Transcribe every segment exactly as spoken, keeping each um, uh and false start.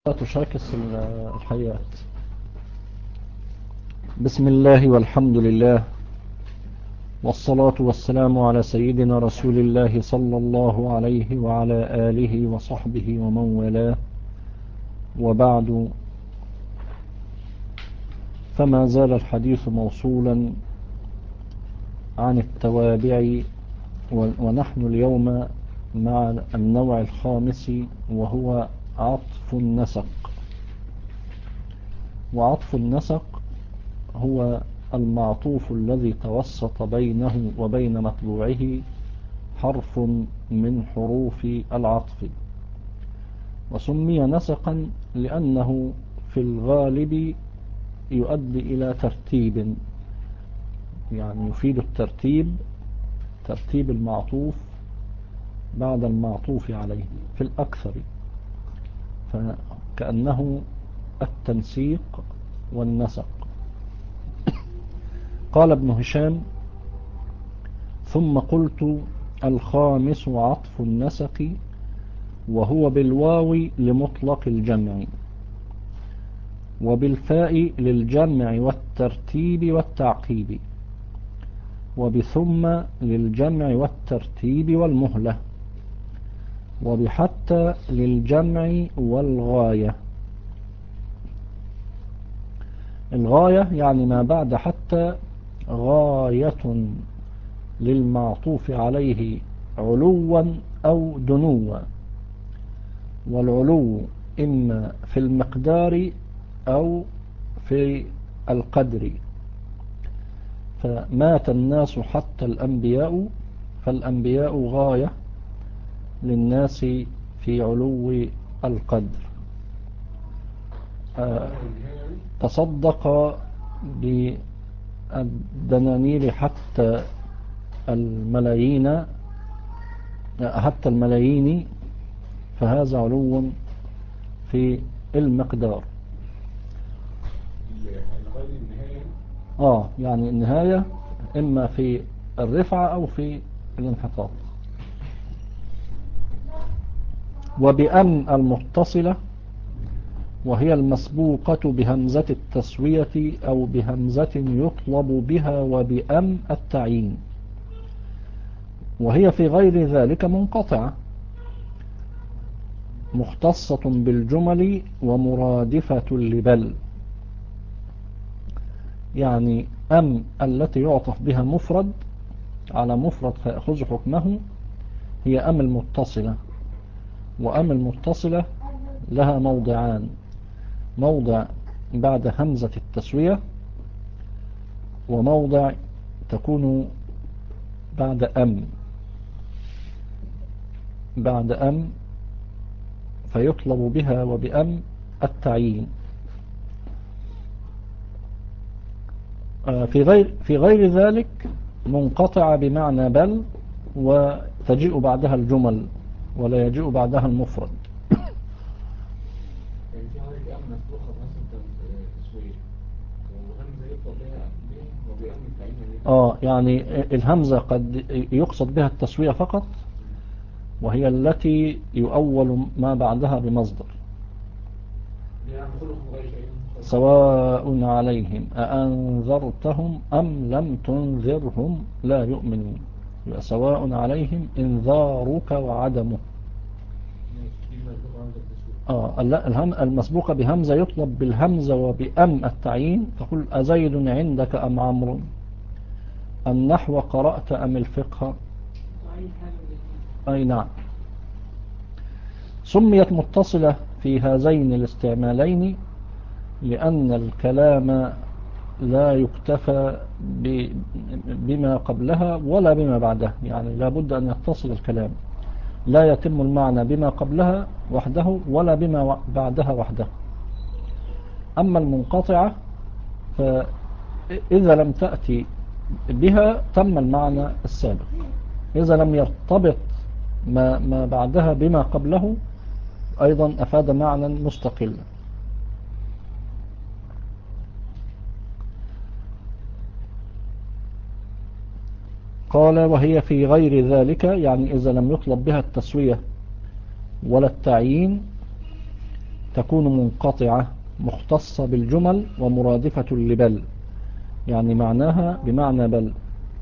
تشاكس الحياة. بسم الله والحمد لله والصلاة والسلام على سيدنا رسول الله صلى الله عليه وعلى آله وصحبه ومن والاه، وبعد، فما زال الحديث موصولا عن التوابع، ونحن اليوم مع النوع الخامس وهو عطف النسق. وعطف النسق هو المعطوف الذي توسط بينه وبين مطبوعه حرف من حروف العطف، وسمي نسقا لأنه في الغالب يؤدي إلى ترتيب، يعني يفيد الترتيب، ترتيب المعطوف بعد المعطوف عليه في الأكثر، فكأنه التنسيق والنسق. قال ابن هشام: ثم قلت الخامس عطف النسق، وهو بالواو لمطلق الجمع، وبالفاء للجمع والترتيب والتعقيب، وبثم للجمع والترتيب والمهلة، وبحتى للجمع والغاية. الغاية يعني ما بعد حتى غاية للمعطوف عليه علوا أو دنوا، والعلو إما في المقدار أو في القدر. فمات الناس حتى الأنبياء، فالأنبياء غاية للناس في علو القدر. تصدق بالدنانير حتى الملايين حتى الملايين، فهذا علو في المقدار. آه يعني النهاية إما في الرفعة أو في الانحطاط. وبأم المتصلة، وهي المسبوقة بهمزة التسوية أو بهمزة يطلب بها، وبأم التعيين، وهي في غير ذلك منقطعة مختصة بالجمل ومرادفة لبل. يعني أم التي يعطف بها مفرد على مفرد فيأخذ حكمه هي أم المتصلة. وأم المتصلة لها موضعان: موضع بعد همزة التسوية، وموضع تكون بعد أم بعد أم فيطلب بها وبأم التعيين. في غير في غير ذلك منقطعة بمعنى بل، وتجيء بعدها الجمل ولا يجيء بعدها المفرد. اه يعني الهمزة قد يقصد بها التسوية فقط، وهي التي يؤول ما بعدها بمصدر. سواء عليهم أأنذرتهم أم لم تنذرهم لا يؤمنون، سواء عليهم إنذارك وعدمه. آه المسبوقة بهمزة يطلب بالهمزة وبأم التعيين، تقول أزيد عندك أم عمرو، النحو قرأت أم الفقه. أي نعم. سميت متصلة في هذين الاستعمالين لأن الكلام لا يكتفى بما قبلها ولا بما بعدها، يعني لا بد أن يتصل الكلام، لا يتم المعنى بما قبلها وحده ولا بما بعدها وحده. أما المنقطعة فإذا لم تأتي بها تم المعنى السابق، إذا لم يرتبط ما, ما بعدها بما قبله أيضا أفاد معنى مستقلا. قال: وهي في غير ذلك، يعني إذا لم يطلب بها التسوية ولا التعيين، تكون منقطعة مختصة بالجمل ومرادفة لبل، يعني معناها بمعنى بل.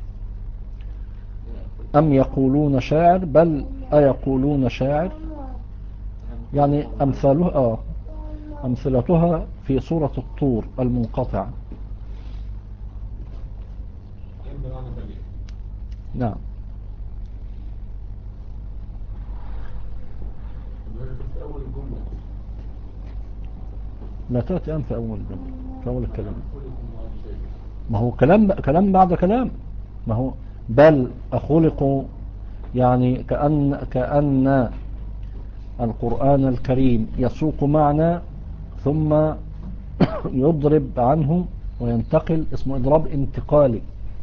أم يقولون شاعر، بل أيقولون شاعر، يعني أمثالها آه أمثلتها في سورة الطور المنقطعة. نعم. لا تأتي أم في أول الجملة، في أول الكلام. ما هو كلام كلام بعد كلام. ما هو بل أخلقوا، يعني كأن كأن القرآن الكريم يسوق معنى ثم يضرب عنه وينتقل، اسمه إضراب انتقالي.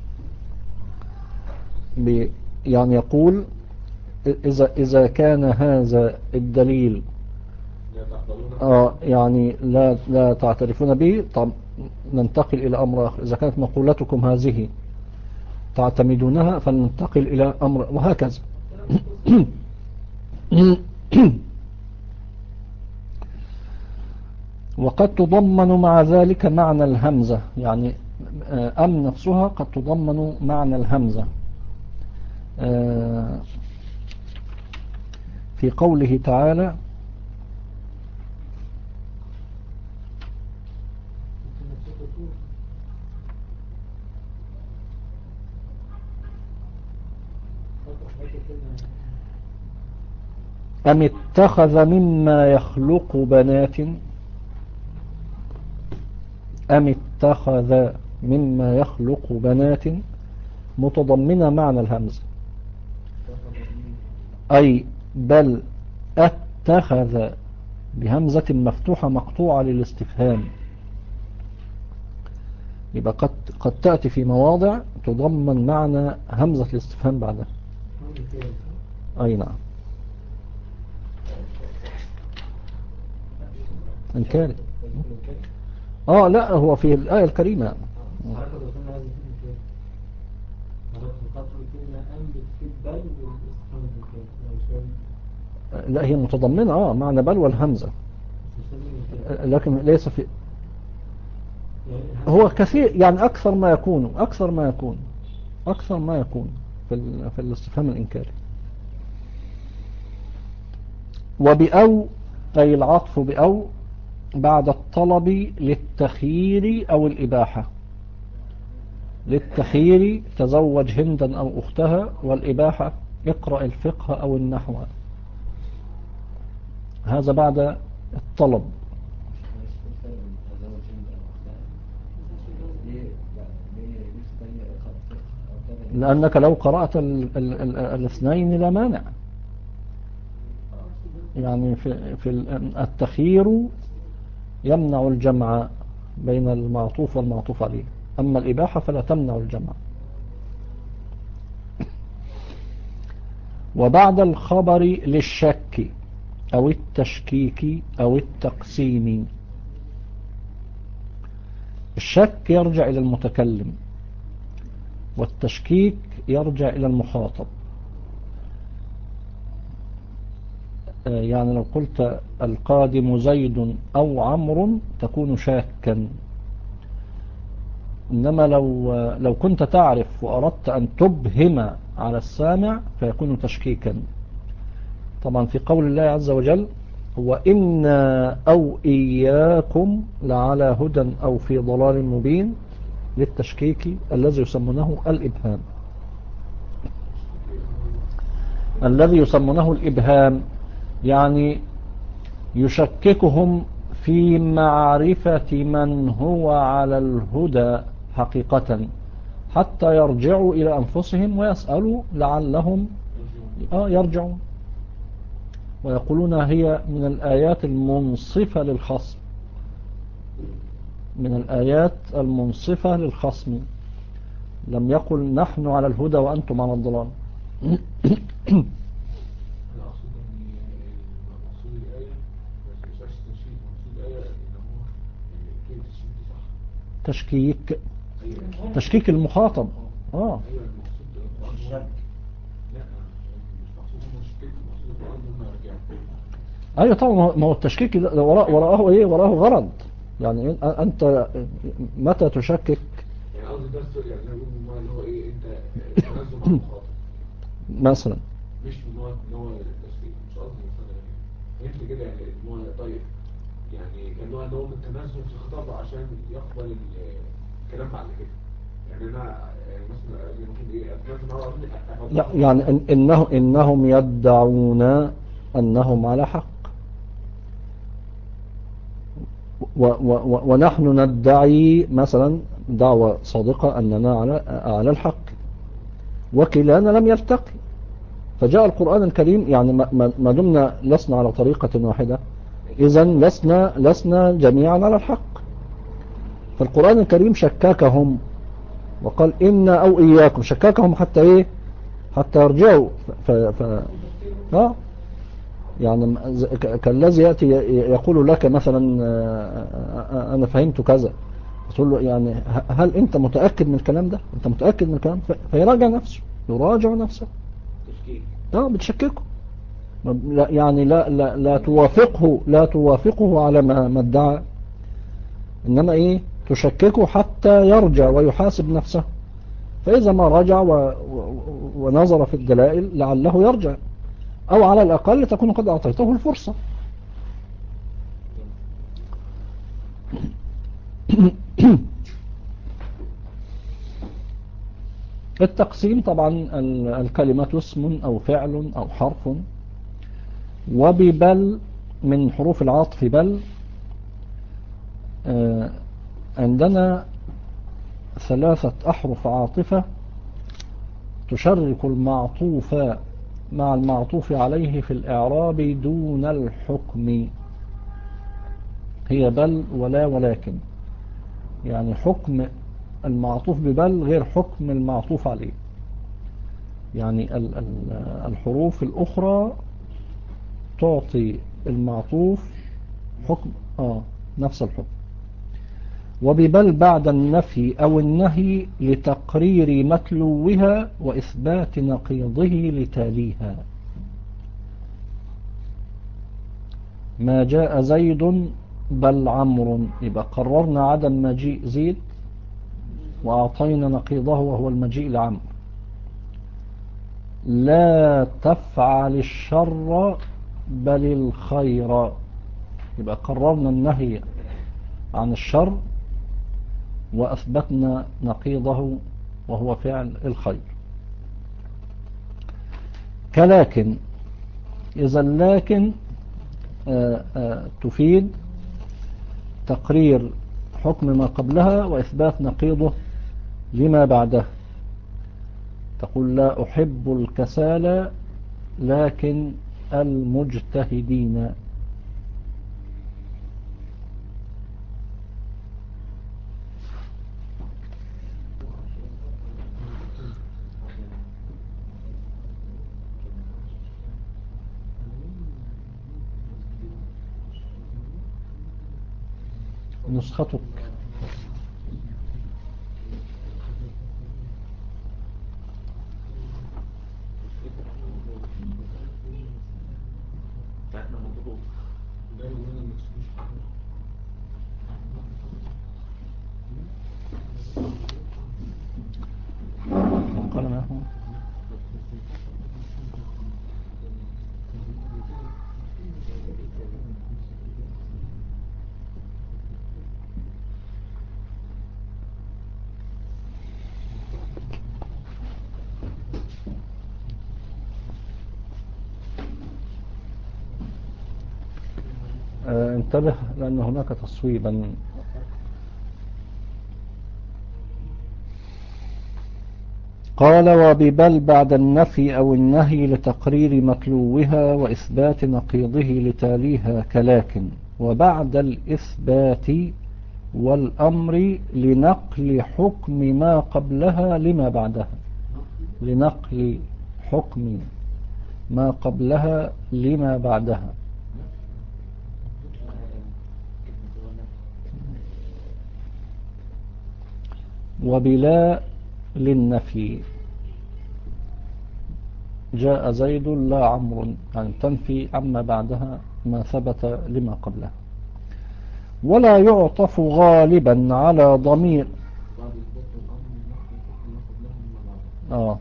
يعني يقول إذا إذا كان هذا الدليل آه يعني لا لا تعترفون به، طب ننتقل إلى أمر آخر. إذا كانت مقولتكم هذه تعتمدونها فننتقل إلى أمر، وهكذا. وقد تضمن مع ذلك معنى الهمزة، يعني أم نفسها قد تضمن معنى الهمزة في قوله تعالى أم اتخذ مما يخلق بنات، أم اتخذ مما يخلق بنات متضمنة معنى الهمزة، أي بل اتخذ بهمزة مفتوحة مقطوعة للاستفهام. يبقى قد قد تأتي في مواضع تضمن معنى همزة الاستفهام بعدها. أي نعم. إنكاري. آه لا، هو في الآية الكريمة. لا، هي متضمنة آه معنى بل والهمزة، لكن ليس في، هو كثير يعني أكثر ما يكون أكثر ما يكون أكثر ما يكون في في الاستفهام الإنكاري. وبأو، أي العطف بأو بعد الطلب للتخيير أو الإباحة. للتخيير تزوج هندا أو أختها، والإباحة اقرأ الفقه أو النحو. هذا بعد الطلب. لأنك لو قرأت ال ال ال الاثنين لا مانع، يعني في, في التخيير يمنع الجمع بين المعطوف والمعطوف عليه، أما الإباحة فلا تمنع الجمع. وبعد الخبر للشك أو التشكيك أو التقسيم. الشك يرجع إلى المتكلم، والتشكيك يرجع إلى المخاطب. يعني لو قلت القادم زيد أو عمرو تكون شاكا، إنما لو لو كنت تعرف وأردت أن تبهم على السامع فيكون تشكيكا. طبعا في قول الله عز وجل وإنا أو إياكم لعلى هدى أو في ضلال مبين، للتشكيك الذي يسمونه الإبهام، الذي يسمونه الإبهام، يعني يشككهم في معرفة من هو على الهدى حقيقة، حتى يرجعوا إلى أنفسهم ويسألوا لعلهم يرجعون. ويقولون هي من الآيات المنصفة للخصم، من الآيات المنصفة للخصم، لم يقل نحن على الهدى وأنتم على الضلال. تشكيك تشكيك المخاطب. اه ايوه طبعا، ما هو التشكيك ده وراء وراءه ايه؟ وراءه غرض. يعني إن- انت متى تشكك يعني قصدي ده السؤال، يعني زي ما بيقولوا من النوع اللي هو ايه، انت تنزل مع المخاطب، مثلا؟ مش من نوع ان هو التشكيك، مش قصدي مثلا يعني فهمت كده، يعني ان هو طيب، يعني كان نوع ان هو من التنزل في الخطاب عشان يقبل ال- الكلام بعد كده. يعني انا يعني مثلا المفروض ايه اتنزل مع بعض لا، اوضحه يعني مثلا. إن إنه إنهم يدعون أنهم على حق، و و و ونحن ندعي مثلا دعوة صادقة أننا على على الحق، وكلانا لم يلتقي. فجاء القرآن الكريم، يعني ما ما- ما دمنا لسنا على طريقة واحدة، إذا لسنا لسنا جميعا على الحق. فالقرآن الكريم شككهم وقال إنا أو إياكم، شككهم حتى إيه؟ حتى يرجعوا. ف ف ف يعني ز- ك- كالذي يأتي ي- يقول لك مثلا آه، آه، أنا فهمت كذا، تقول له يعني ه- هل أنت متأكد من الكلام ده؟ أنت متأكد من الكلام؟ ف- فيراجع نفسه، يراجع نفسه. تشكيك. اه بتشككه. ما- لا يعني لا لا لا توافقه، لا توافقه على ما ما ادعى، إنما إيه؟ تشككه حتى يرجع ويحاسب نفسه. فإذا ما رجع و... و... ونظر في الدلائل لعله يرجع، أو على الأقل تكون قد أعطيته الفرصة. التقسيم طبعا ال- الكلمة اسم أو فعل أو حرف. وببل من حروف العطف بل آه، عندنا ثلاثة أحرف عاطفة تشرك المعطوف مع المعطوف عليه في الإعراب دون الحكم. هي بل ولا ولكن. يعني حكم المعطوف ببل غير حكم المعطوف عليه. يعني ال- ال- الحروف الأخرى تعطي المعطوف حكم آه نفس الحكم. وببل بعد النفي أو النهي لتقرير متلوها وإثبات نقيضه لتاليها. ما جاء زيد بل عمرو، يبقى قررنا عدم مجيء زيد وأعطينا نقيضه وهو المجيء لعمرو. لا تفعل الشر بل الخير، يبقى قررنا النهي عن الشر وأثبتنا نقيضه وهو فعل الخير. كلكن، إذا لكن آآ آآ تفيد تقرير حكم ما قبلها وإثبات نقيضه لما بعده. تقول لا أحب الكسالى لكن المجتهدين. نسختك بتاعتنا مضروب. ده اللي قلنا ما تسيبوش حاجه. قال ما هو آه، انتبه لأن هناك تصويبا. قال وببل بعد النفي أو النهي لتقرير متلوها وإثبات نقيضه لتاليها كلاكن. وبعد الإثبات والأمر لنقل حكم ما قبلها لما بعدها. لنقل حكم ما قبلها لما بعدها. وبلا للنفي. جاء زيد لا عمرو، يعني تنفي عما بعدها ما ثبت لما قبلها. ولا يعطف غالبا على ضمير. آه.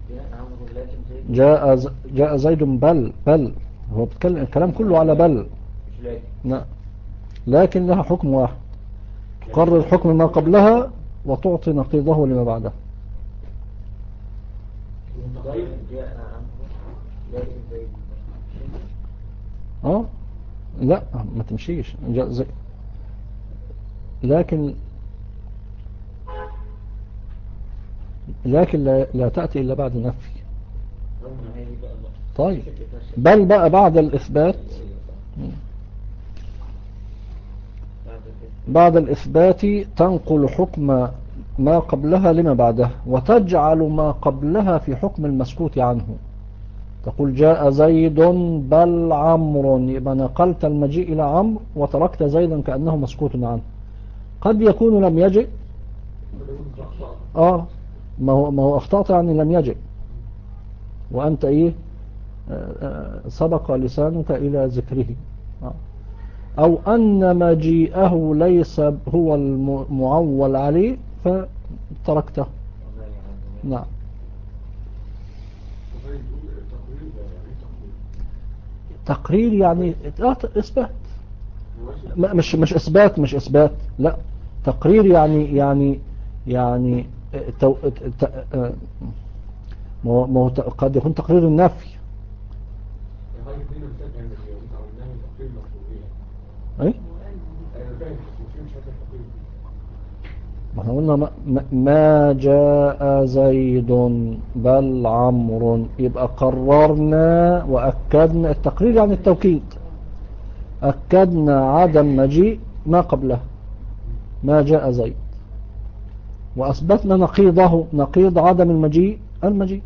جاء ز- جاء زيد بل بل هو بيتكلم الكلام كله على بل. لا، لكن لها حكم واحد، تقرر حكم ما قبلها وتعطي نقيضه لما بعدها. اه لا ما تمشيش، جاء زي لكن لكن لا, لا تأتي إلا بعد نفي. طيب بل بقى بعد الإثبات، بعد الإثبات تنقل حكم ما قبلها لما بعدها، وتجعل ما قبلها في حكم المسكوت عنه. تقول جاء زيد بل عمرو، يبقى نقلت المجيء إلى عمرو وتركت زيدا كأنه مسكوت عنه. قد يكون لم يجئ، آه ما هو ما هو أخطأت يعني لم يجئ، وأنت إيه آه آه سبق لسانك إلى ذكره. آه. أو أن مجيئه ليس هو المعول عليه فتركته. نعم. تقرير يعني إثبات، مش مش إثبات مش إثبات لا، تقرير يعني يعني يعني تو... ت... ما هو ما هو قد يكون تقرير النفي. ايه ما احنا قلنا ما... ما جاء زيد بل عمرو، يبقى قررنا وأكدنا. التقرير يعني التوكيد، أكدنا عدم مجيء ما قبله ما جاء زيد، وأثبتنا نقيضه نقيض عدم المجيء المجيء.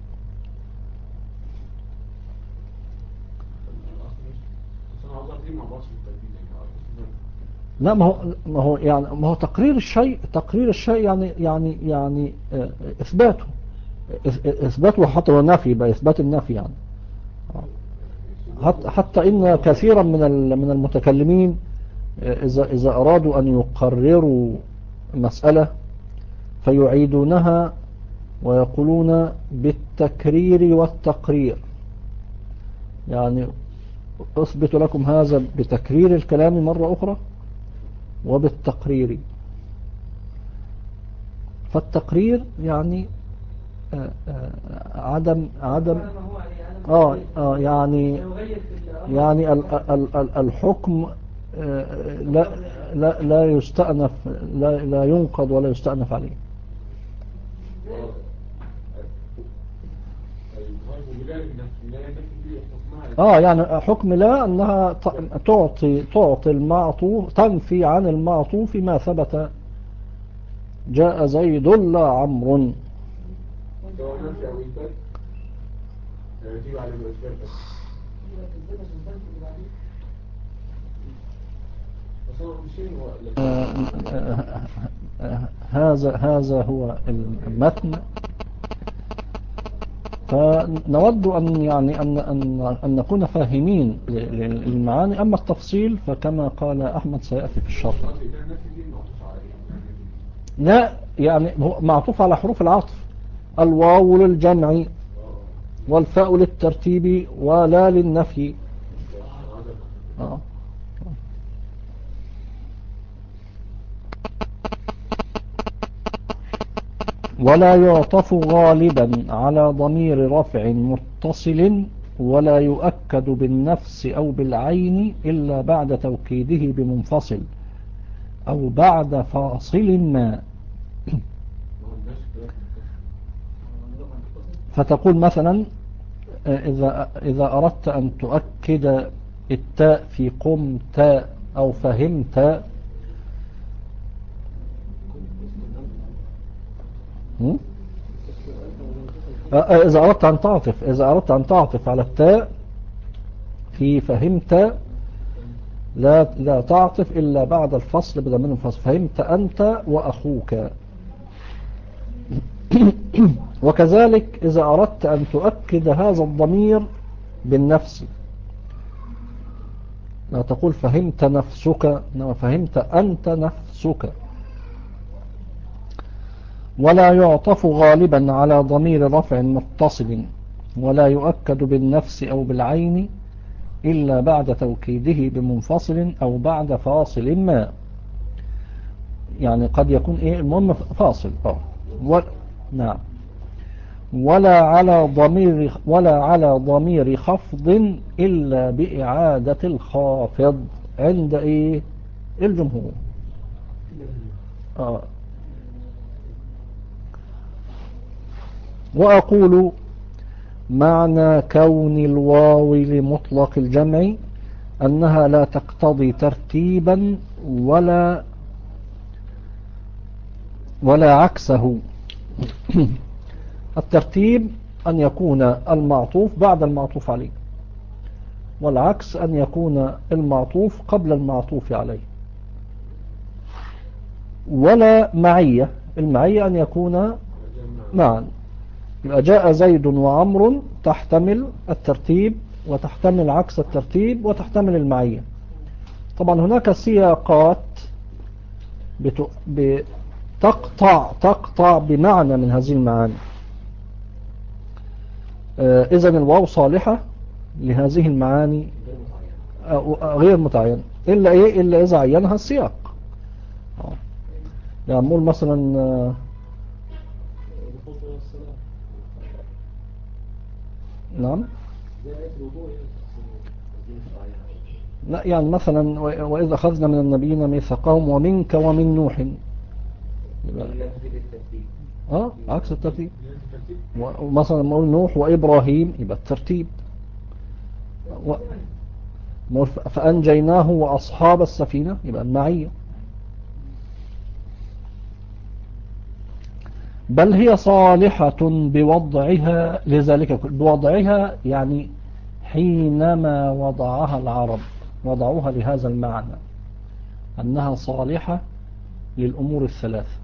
لا ما هو ما هو يعني ما هو تقرير الشيء تقرير الشيء يعني يعني يعني آه، إثباته إثباته حتى هو نفي، يبقى إثبات النفي يعني. حتى حتى إن كثيرا من من المتكلمين إذا إذا أرادوا أن يقرروا مسألة فيعيدونها ويقولون بالتكرير والتقرير، يعني أثبت لكم هذا بتكرير الكلام مرة أخرى وبالتقرير. فالتقرير يعني آه آه عدم عدم آه آه يعني يعني ال ال ال الحكم آه لا لا لا يستأنف، لا لا ينقض ولا يستأنف عليه. اه يعني حكم لا انها تعطي تعطي المعطوف، تنفي عن المعطوف ما ثبت جاء زيد لا عمرو. هذا هذا هو المتن. فنود أن يعني أن أن أن نكون فاهمين للمعاني، أما التفصيل فكما قال أحمد سيأتي في الشرح. لا يعني هو معطوف على حروف العطف، الواو للجمع والفاء للترتيب ولا للنفي. آه. ولا يعطف غالبا على ضمير رفع متصل، ولا يؤكد بالنفس أو بالعين إلا بعد توكيده بمنفصل أو بعد فاصل ما. فتقول مثلا إذا, إذا أردت أن تؤكد التاء في قمت أو فهمت، إذا أردت أن تعطف إذا أردت أن تعطف على التاء في فهمت لا لا تعطف إلا بعد الفصل بضمير منفصل، فهمت أنت وأخوك. وكذلك إذا أردت أن تؤكد هذا الضمير بالنفس، لا تقول فهمت نفسك، إنما فهمت أنت نفسك. ولا يعطف غالبا على ضمير رفع متصل، ولا يؤكد بالنفس أو بالعين إلا بعد توكيده بمنفصل أو بعد فاصل ما. يعني قد يكون إيه المهم فاصل. أه و... نعم. ولا على ضمير ولا على ضمير خفض إلا بإعادة الخافض عند إيه الجمهور. آه. وأقول معنى كون الواو لمطلق الجمع أنها لا تقتضي ترتيبا ولا ولا عكسه. الترتيب أن يكون المعطوف بعد المعطوف عليه، والعكس أن يكون المعطوف قبل المعطوف عليه. ولا معية، المعية أن يكون معا. جاء زيد وعمر تحتمل الترتيب وتحتمل عكس الترتيب وتحتمل المعية. طبعا هناك سياقات بتقطع تقطع بمعنى من هذه المعاني. إذن الواو صالحة لهذه المعاني غير متعين إلا إيه إلا إذا عينها السياق. يعني نقول مثلا نعم لا، يعني مثلا وإذا أخذنا من النبيين ميثاقهم ومنك ومن نوح، اه عكس الترتيب. ومثلا لما نقول نوح وإبراهيم يبقى الترتيب. و... فأنجيناه وأصحاب السفينة يبقى المعية. بل هي صالحة بوضعها لذلك، بوضعها يعني حينما وضعها العرب وضعوها لهذا المعنى أنها صالحة للأمور الثلاث.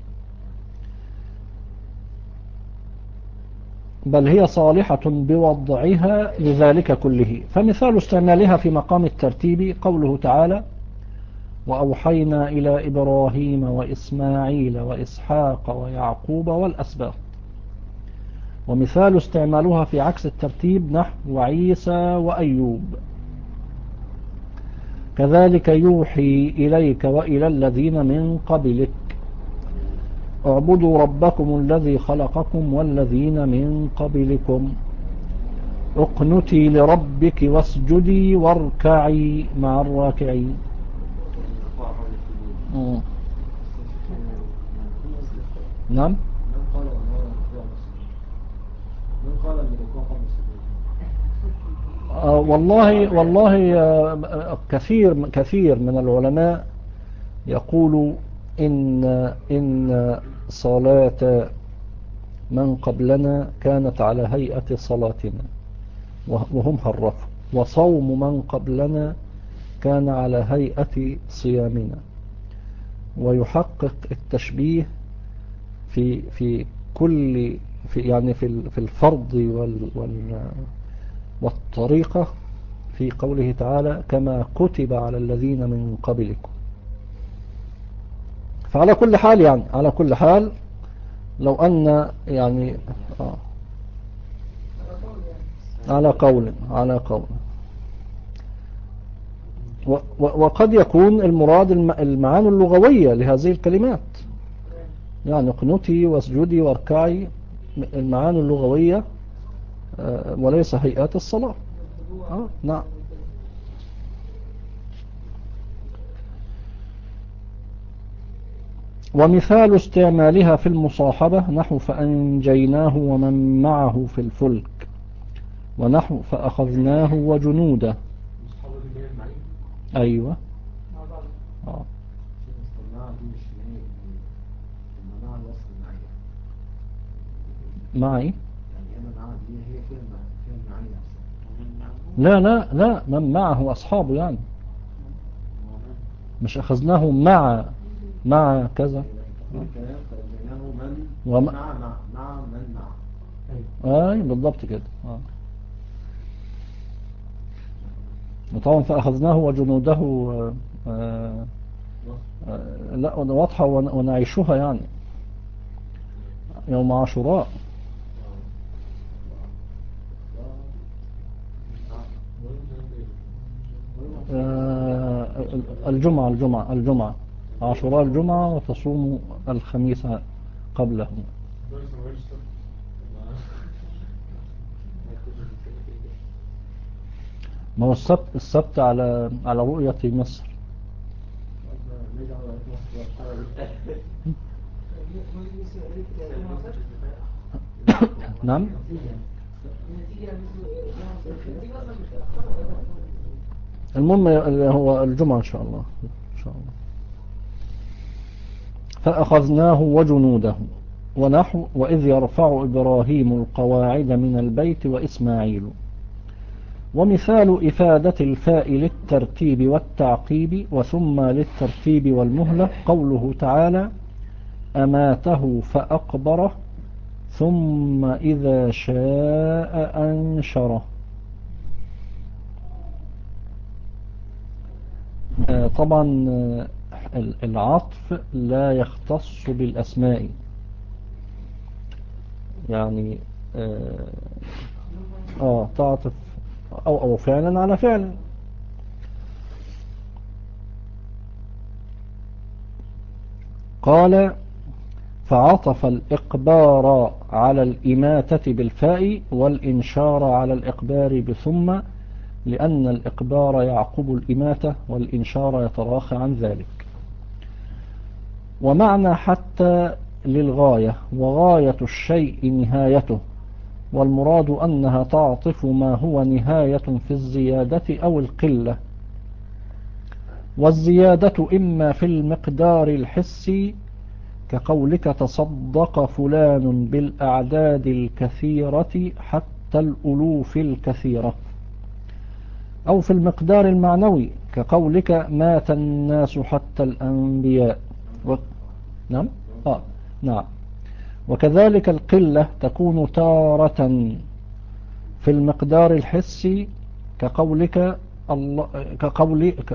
بل هي صالحة بوضعها لذلك كله. فمثال استعمالها في مقام الترتيب قوله تعالى وأوحينا إلى إبراهيم وإسماعيل وإسحاق ويعقوب والأسباط. ومثال استعمالها في عكس الترتيب نحو عيسى وأيوب. كذلك يوحي إليك وإلى الذين من قبلك اعبدوا ربكم الذي خلقكم والذين من قبلكم اقنتي لربك واسجدي واركعي مع الراكعين. مم. نعم. آه والله والله آه كثير كثير من العلماء يقول إن إن صلاة من قبلنا كانت على هيئة صلاتنا وهم حرفوا، وصوم من قبلنا كان على هيئة صيامنا. ويحقق التشبيه في في كل في يعني في في الفرض وال وال والطريقة في قوله تعالى كما كتب على الذين من قبلكم. فعلى كل حال يعني على كل حال لو أن يعني آه على قول على قول وقد يكون المراد المعاني اللغوية لهذه الكلمات، يعني اقنتي واسجدي واركعي المعاني اللغوية وليس هيئات الصلاة. آه نعم. ومثال استعمالها في المصاحبة نحو فأنجيناه ومن معه في الفلك ونحو فأخذناه وجنوده. أيوة. آه. معي لا لا لا من معه أصحابه، يعني مش أخذناه مع مع كذا وما مع مع مع من مع. اي بالضبط كده. آه. وطبعا فأخذناه وجنوده. آه آه آه لا واضحة ون- ونعيشها يعني يوم عاشوراء. آه الجمعة الجمعة الجمعة عاشوراء الجمعة، وتصوم الخميس قبله. ما هو السبت السبت على على رؤية مصر. نعم. المهم هو الجمعة إن شاء الله إن شاء الله. فأخذناه وجنوده ونحو وإذ يرفع إبراهيم القواعد من البيت وإسماعيل. ومثال إفادة الفاء للترتيب والتعقيب وثم للترتيب والمهلة قوله تعالى أماته فأقبره ثم إذا شاء أنشره. آه طبعا آه العطف لا يختص بالأسماء، يعني آه, آه تعطف أو, أو فعلا على فعل. قال فعطف الإقبار على الإماتة بالفاء والإنشار على الإقبار بثم، لأن الإقبار يعقب الإماتة والإنشار يتراخى عن ذلك. ومعنى حتى للغاية، وغاية الشيء نهايته، والمراد أنها تعطف ما هو نهاية في الزيادة أو القلة. والزيادة إما في المقدار الحسي كقولك تصدق فلان بالأعداد الكثيرة حتى الألوف الكثيرة، أو في المقدار المعنوي كقولك مات الناس حتى الأنبياء و... نعم آه. نعم. وكذلك القلة تكون تارة في المقدار الحسي كقولك الله كقولك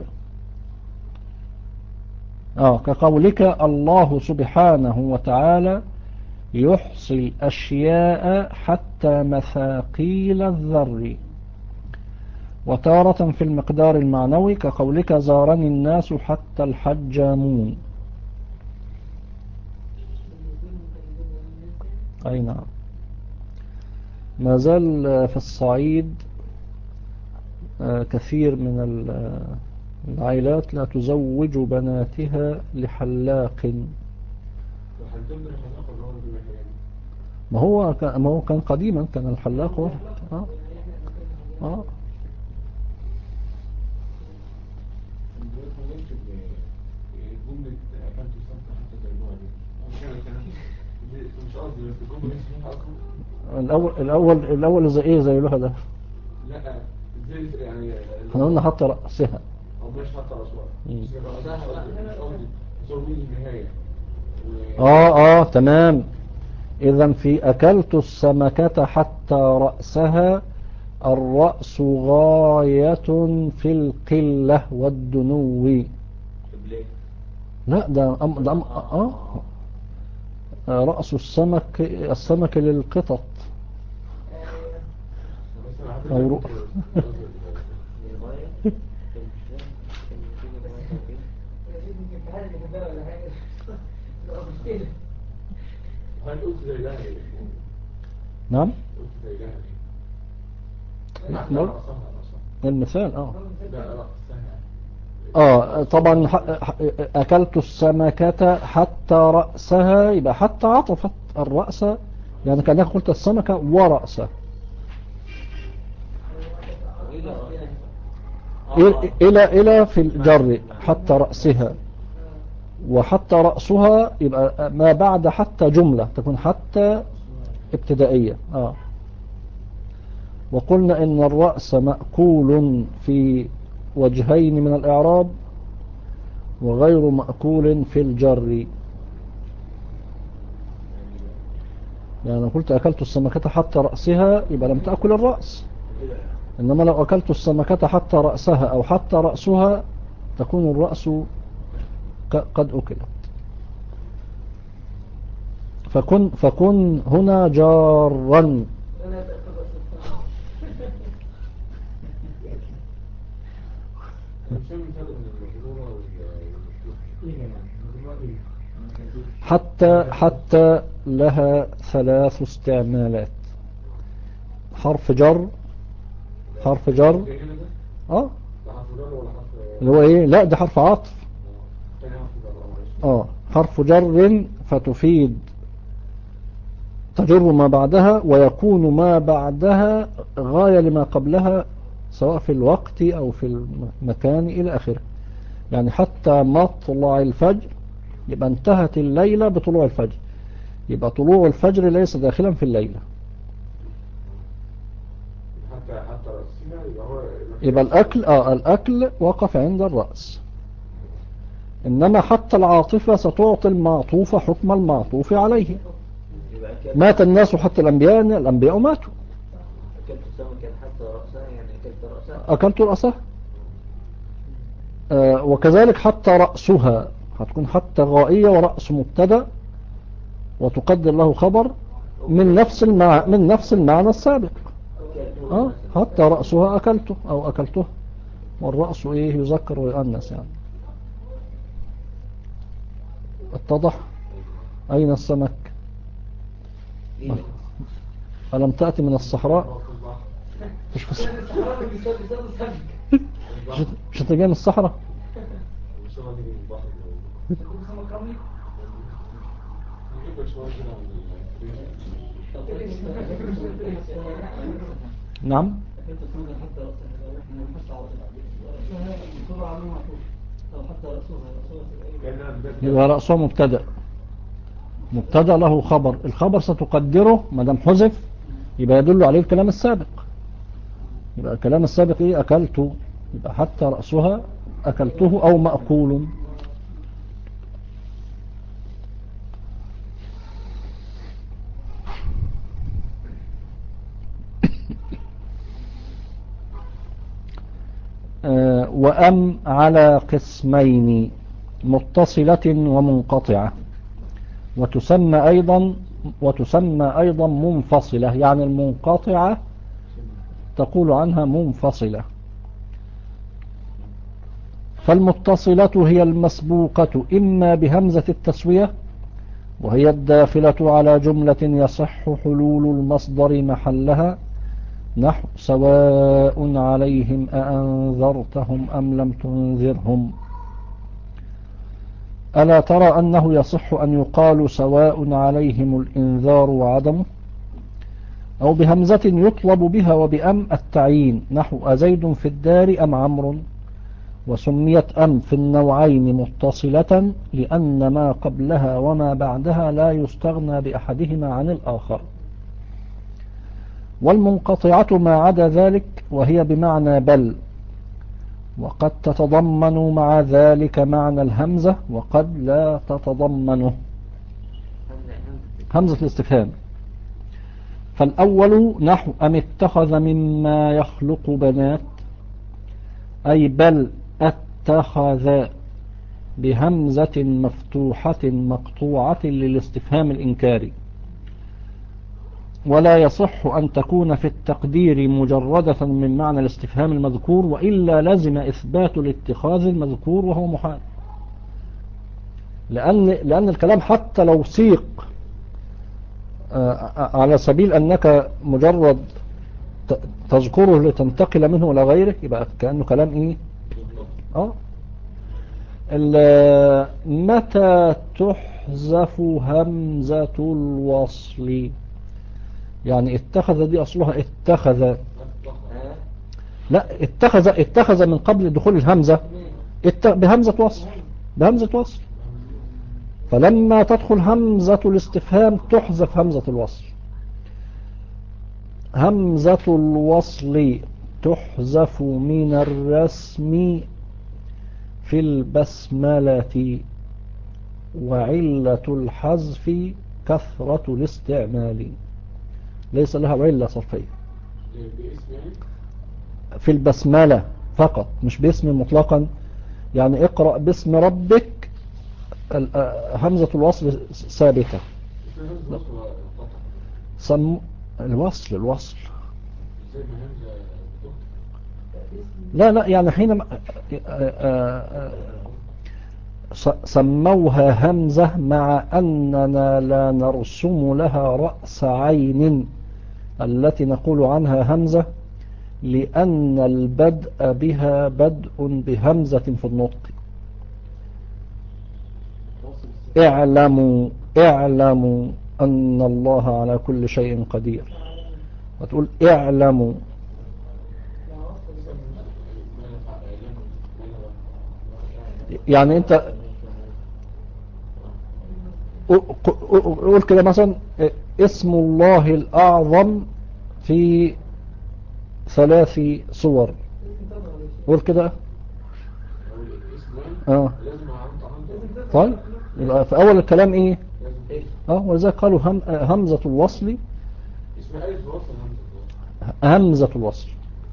آه كقولك الله سبحانه وتعالى يحصي الأشياء حتى مثاقيل الذر. وتارة في المقدار المعنوي كقولك زارني الناس حتى الحجامون. أي نعم. ما زال في الصعيد كثير من العائلات لا تزوج بناتها لحلاق. ما هو ما هو كان قديما كان الحلاق واحد. آه. آه. الأول الأول الأول زي إيه زي له ده. لا زي يعني احنا قلنا حتى رأسها أو مش حتى رأسها مش قصدي زوجين النهاية. آه آه تمام. إذا في أكلت السمكة حتى رأسها، الرأس غاية في القلة والدنو. لا ده أم ده أم آه رأس السمك السمك للقطط أو رؤ... نعم المثال اه اه طبعا اكلت السمكة حتى رأسها، يبقى حتى عطفت الرأس، يعني كأنك قلت السمكة ورأسه الى الى في الجر حتى رأسها، وحتى رأسها يبقى ما بعد حتى جملة تكون حتى ابتدائية. اه وقلنا ان الرأس مأكول في وجهين من الإعراب وغير مأكول في الجر. يعني لو قلت أكلت السمكة حتى رأسها يبقى لم تأكل الرأس، إنما لو أكلت السمكة حتى رأسها أو حتى رأسها تكون الرأس قد أكلت. فكن, فكن هنا جارا. حتى حتى لها ثلاث استعمالات. حرف جر، حرف جر اه اللي هو ايه، لا ده حرف عطف. اه حرف جر فتفيد تجر ما بعدها، ويكون ما بعدها غاية لما قبلها سواء في الوقت أو في المكان إلى آخره. يعني حتى مطلع الفجر يبقى انتهت الليلة بطلوع الفجر، يبقى طلوع الفجر ليس داخلا في الليلة. حتى حتى رأسها يبقى هو يبقى الأكل آه الأكل وقف عند الرأس. إنما حتى العاطفة ستعطي المعطوف حكم المعطوف عليه. مات الناس حتى الأنبياء، الأنبياء ماتوا. أكلت السمكة حتى رأسها، يعني أكلت رأسها. أكلت رأسها. آه وكذلك حتى رأسها هتكون حتى غائية ورأس مبتدا وتقدر له خبر من نفس المع... من نفس المعنى السابق. آه حتى رأسها أكلته أو أكلته، والرأس إيه يذكر ويؤنث يعني. اتضح؟ أين السمك؟ ألم تأتي من الصحراء؟ مش في الصحراء. مش انت جاي من الصحراء؟ نعم. يبقى رأسه مبتدأ، مبتدأ له خبر، الخبر ستقدره ما دام حذف يبقى يدل عليه الكلام السابق. يبقى الكلام السابق ايه؟ أكلته، يبقى حتى رأسها أكلته أو مأكول. آه وأم على قسمين، متصلة ومنقطعة، وتسمى أيضا وتسمى أيضا منفصلة. يعني المنقطعة تقول عنها منفصلة. فالمتصلة هي المسبوقة إما بهمزة التسوية، وهي الداخلة على جملة يصح حلول المصدر محلها، نحو سواء عليهم أأنذرتهم أم لم تنذرهم. ألا ترى أنه يصح أن يقال سواء عليهم الإنذار وعدمه، أو بهمزة يطلب بها وبأم التعيين، نحو أزيد في الدار أم عمرو. وسميت أم في النوعين متصلة لأن ما قبلها وما بعدها لا يستغنى بأحدهما عن الآخر. والمنقطعة ما عدا ذلك، وهي بمعنى بل، وقد تتضمن مع ذلك معنى الهمزة وقد لا تتضمنه. همزة الاستفهام. فالأول نحو أم اتخذ مما يخلق بنات، أي بل اتخذ بهمزة مفتوحة مقطوعة للاستفهام الإنكاري. ولا يصح أن تكون في التقدير مجردة من معنى الاستفهام المذكور، وإلا لازم إثبات الاتخاذ المذكور وهو محال. لأن, لأن الكلام حتى لو سيق على سبيل أنك مجرد تذكره لتنتقل منه إلى غيره يبقى كأنه كلام إيه. آه متى تحذف همزة الوصل، يعني اتخذ دي أصلها اتخذ، لا اتخذ اتخذ من قبل دخول الهمزة بهمزة وصل، بهمزة وصل. فلما تدخل همزة الاستفهام تحذف همزة الوصل. همزة الوصل تحذف من الرسم في البسملة، وعلة الحذف كثرة الاستعمال، ليس لها علة صرفية. باسم يعني؟ في البسملة فقط، مش باسم مطلقا. يعني اقرأ باسم ربك، ال- آه، همزة الوصل ثابتة. اسمها همزة وصل ولا قطع؟ سم الوصل الوصل زي ما همزة بتقطع. لا لا، يعني حينما آه، آه، آه، س- سموها همزة مع أننا لا نرسم لها رأس عين التي نقول عنها همزة، لأن البدء بها بدء بهمزة في النطق. اعلموا اعلموا أن الله على كل شيء قدير، وتقول اعلموا. يعني انت قول كده مثلا اسم الله الأعظم في ثلاث صور، قول كده. أقول اسم يعني؟ اه لازم أعنط عنط. طيب، يبقى في أول الكلام إيه؟ لازم إيه؟ اه ولذلك قالوا هم همزة الوصل. اسمها ألف وصل همزة وصل. همزة الوصل.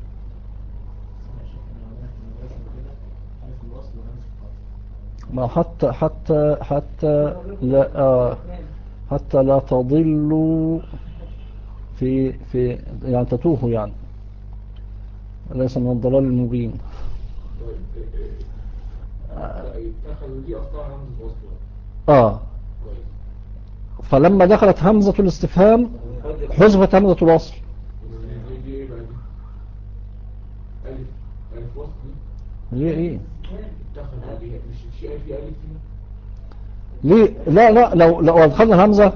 ما حتى حتى حتى لا آه حتى لا تضلوا في في يعني تتوهوا، يعني ليس من الضلال المبين. طيب إيه إيه. لا يتخذوا دي أصلها همزة وصل. اه كويس. فلما دخلت همزة الاستفهام حذفت همزة الوصل. دي دي إيه بقى دي؟ ألف ألف وصل دي؟ ليه ايه؟ اتخذوا دي مش في ألف في ألف فيها؟ ليه؟ لا لا، لو لو ادخلنا الهمزة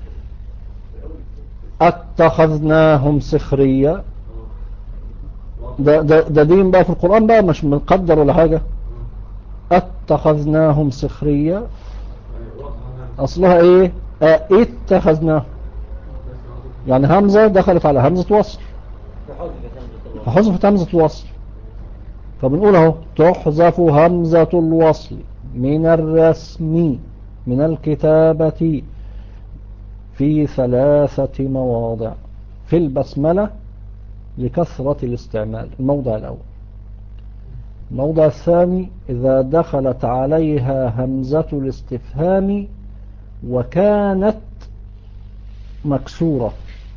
اتخذناهم سخرية، اه. واضح. ده ده ده دين بقى في القرآن بقى، مش مقدر ولا حاجة. اه. اتخذناهم سخرية يعني واضح همزة. اصلها ايه؟ اه اتخذناهم، بس أنا يعني همزة دخلت على همزة وصل فحذفت همزة الوصل. فحذفت همزة الوصل. فبنقول اهو تحذف همزة الوصل من الرسم من الكتابة في ثلاثة مواضع. في البسملة لكثرة الاستعمال، الموضع الأول. الموضع الثاني إذا دخلت عليها همزة الاستفهام وكانت مكسورة،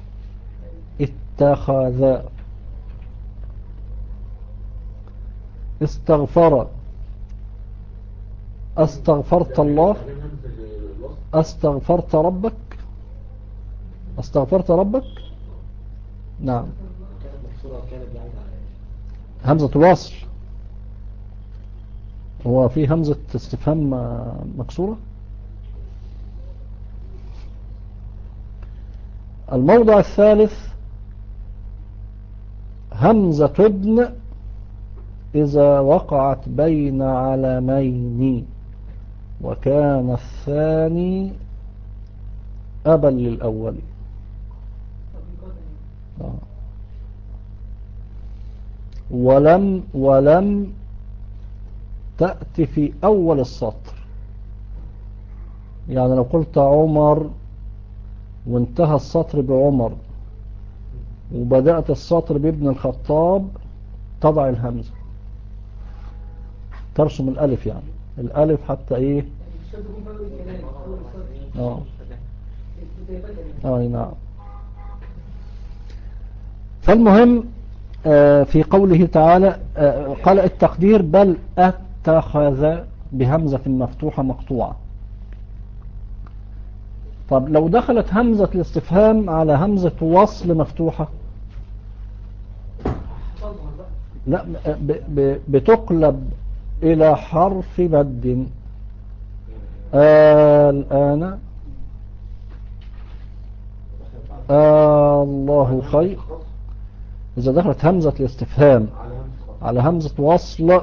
اتخذ، استغفر، استغفرت الله، استغفرت ربك، استغفرت ربك. نعم، كانت مكسورة وكانت بعيدة على ايه؟ همزة الوصل. هو في همزة استفهام مكسورة. الموضع الثالث همزة ابن إذا وقعت بين علمين وكان الثاني أبا للأول. آه. ولم ولم تأتي في أول السطر. يعني لو قلت عمر وانتهى السطر بعمر وبدأت السطر بابن الخطاب تضع الهمزة، ترسم الألف، يعني الألف حتى إيه. آه آه نعم. فالمهم آه في قوله تعالى آه قال التقدير بل اتخذ بهمزة مفتوحة مقطوعة. طب لو دخلت همزة الاستفهام على همزة وصل مفتوحة، لا ب ب بتقلب إلى حرف مد. آه الآن آه الله خير. إذا دخلت همزة الاستفهام على همزة وصل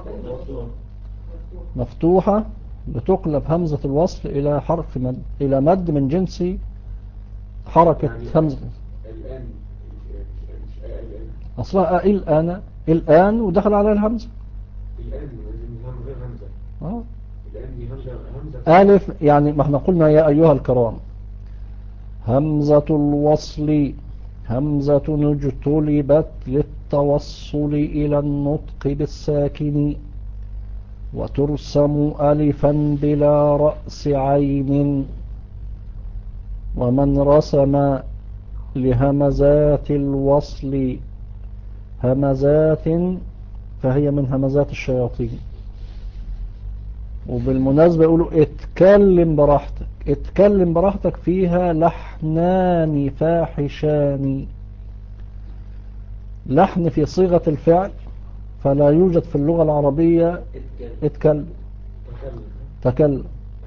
مفتوحة بتقلب همزة الوصل إلى حرف مد، إلى مد من جنس حركة يعني همزة. الآن مش مش الآن أصلها الآن الآن ودخل على الهمزة. الآن من غير همزة. آه. الآن دي همزة همزة ألف، يعني ما احنا قلنا يا أيها الكرام همزة الوصل همزة اجتلبت للتوصل إلى النطق بالساكن وترسم ألفا بلا رأس عين. ومن رسم لهمزات الوصل همزات فهي من همزات الشياطين. وبالمناسبة يقولوا اتكلم براحتك، اتكلم براحتك فيها لحنان فاحشان. لحن في صيغة الفعل فلا يوجد في اللغة العربية اتكلم تكلم.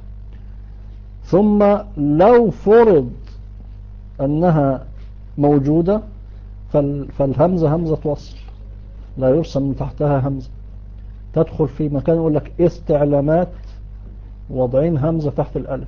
ثم لو فرض أنها موجودة فالهمزة همزة وصل لا يرسم من تحتها همزة، تدخل في مكان يقول لك استعلامات وضعين همزة تحت الألف.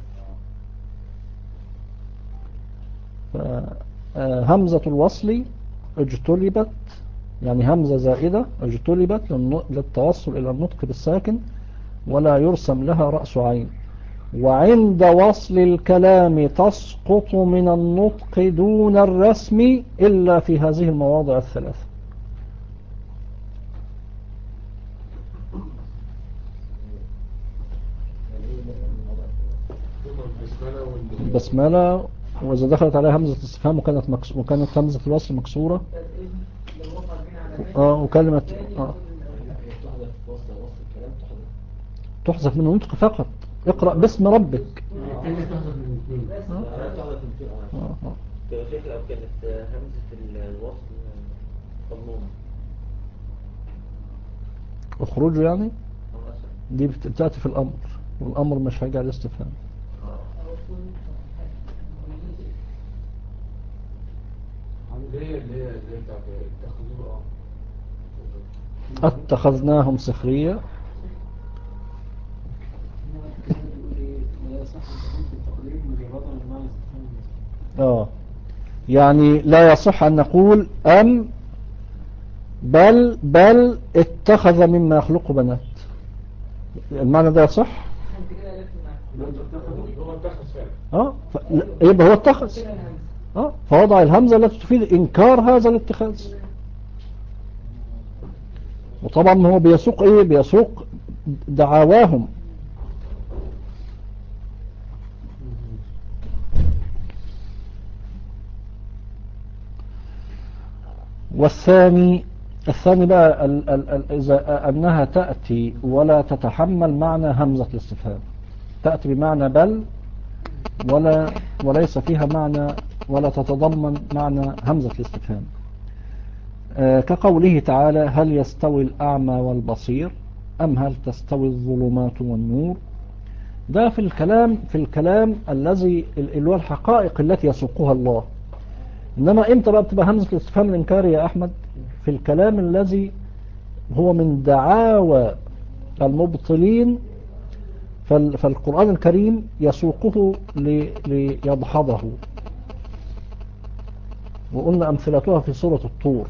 همزة الوصل اجتلبت يعني همزة زائدة اجتلبت للتوصل إلى النطق بالساكن ولا يرسم لها رأس عين. وعند وصل الكلام تسقط من النطق دون الرسم إلا في هذه المواضع الثلاثة. البسملة وإذا دخلت عليها همزة استفهام وكانت مكس... وكانت همزة الوصل مكسورة اه وكلمة اه تحذف من النطق فقط. اقرأ باسم ربك. لو كانت همزة الوصل مضمومة اخرجوا يعني دي بتأتي في الأمر والأمر مش هيجي على الاستفهام. اتخذناهم سخرية. اه يعني لا يصح أن نقول أم بل بل اتخذ مما يخلق بنات. المعنى ده يصح اه ف... يبقى هو اتخذ اه فوضع الهمزة التي تفيد إنكار هذا الاتخاذ. وطبعا هو بيسوق ايه بيسوق دعواهم. والثاني الثاني بقى ال ال ال إذا أنها تأتي ولا تتحمل معنى همزة الاستفهام، تأتي بمعنى بل ولا وليس فيها معنى ولا تتضمن معنى همزة الاستفهام. آه كقوله تعالى هل يستوي الأعمى والبصير أم هل تستوي الظلمات والنور. ده في الكلام في الكلام الذي اللي هو الحقائق التي يسوقها الله. إنما إمتى بقى بتبقى همزة الاستفهام الإنكاري يا أحمد؟ في الكلام الذي هو من دعاوى المبطلين فالقرآن الكريم يسوقه ليدحضه. وقلنا أمثلتها في سورة الطور.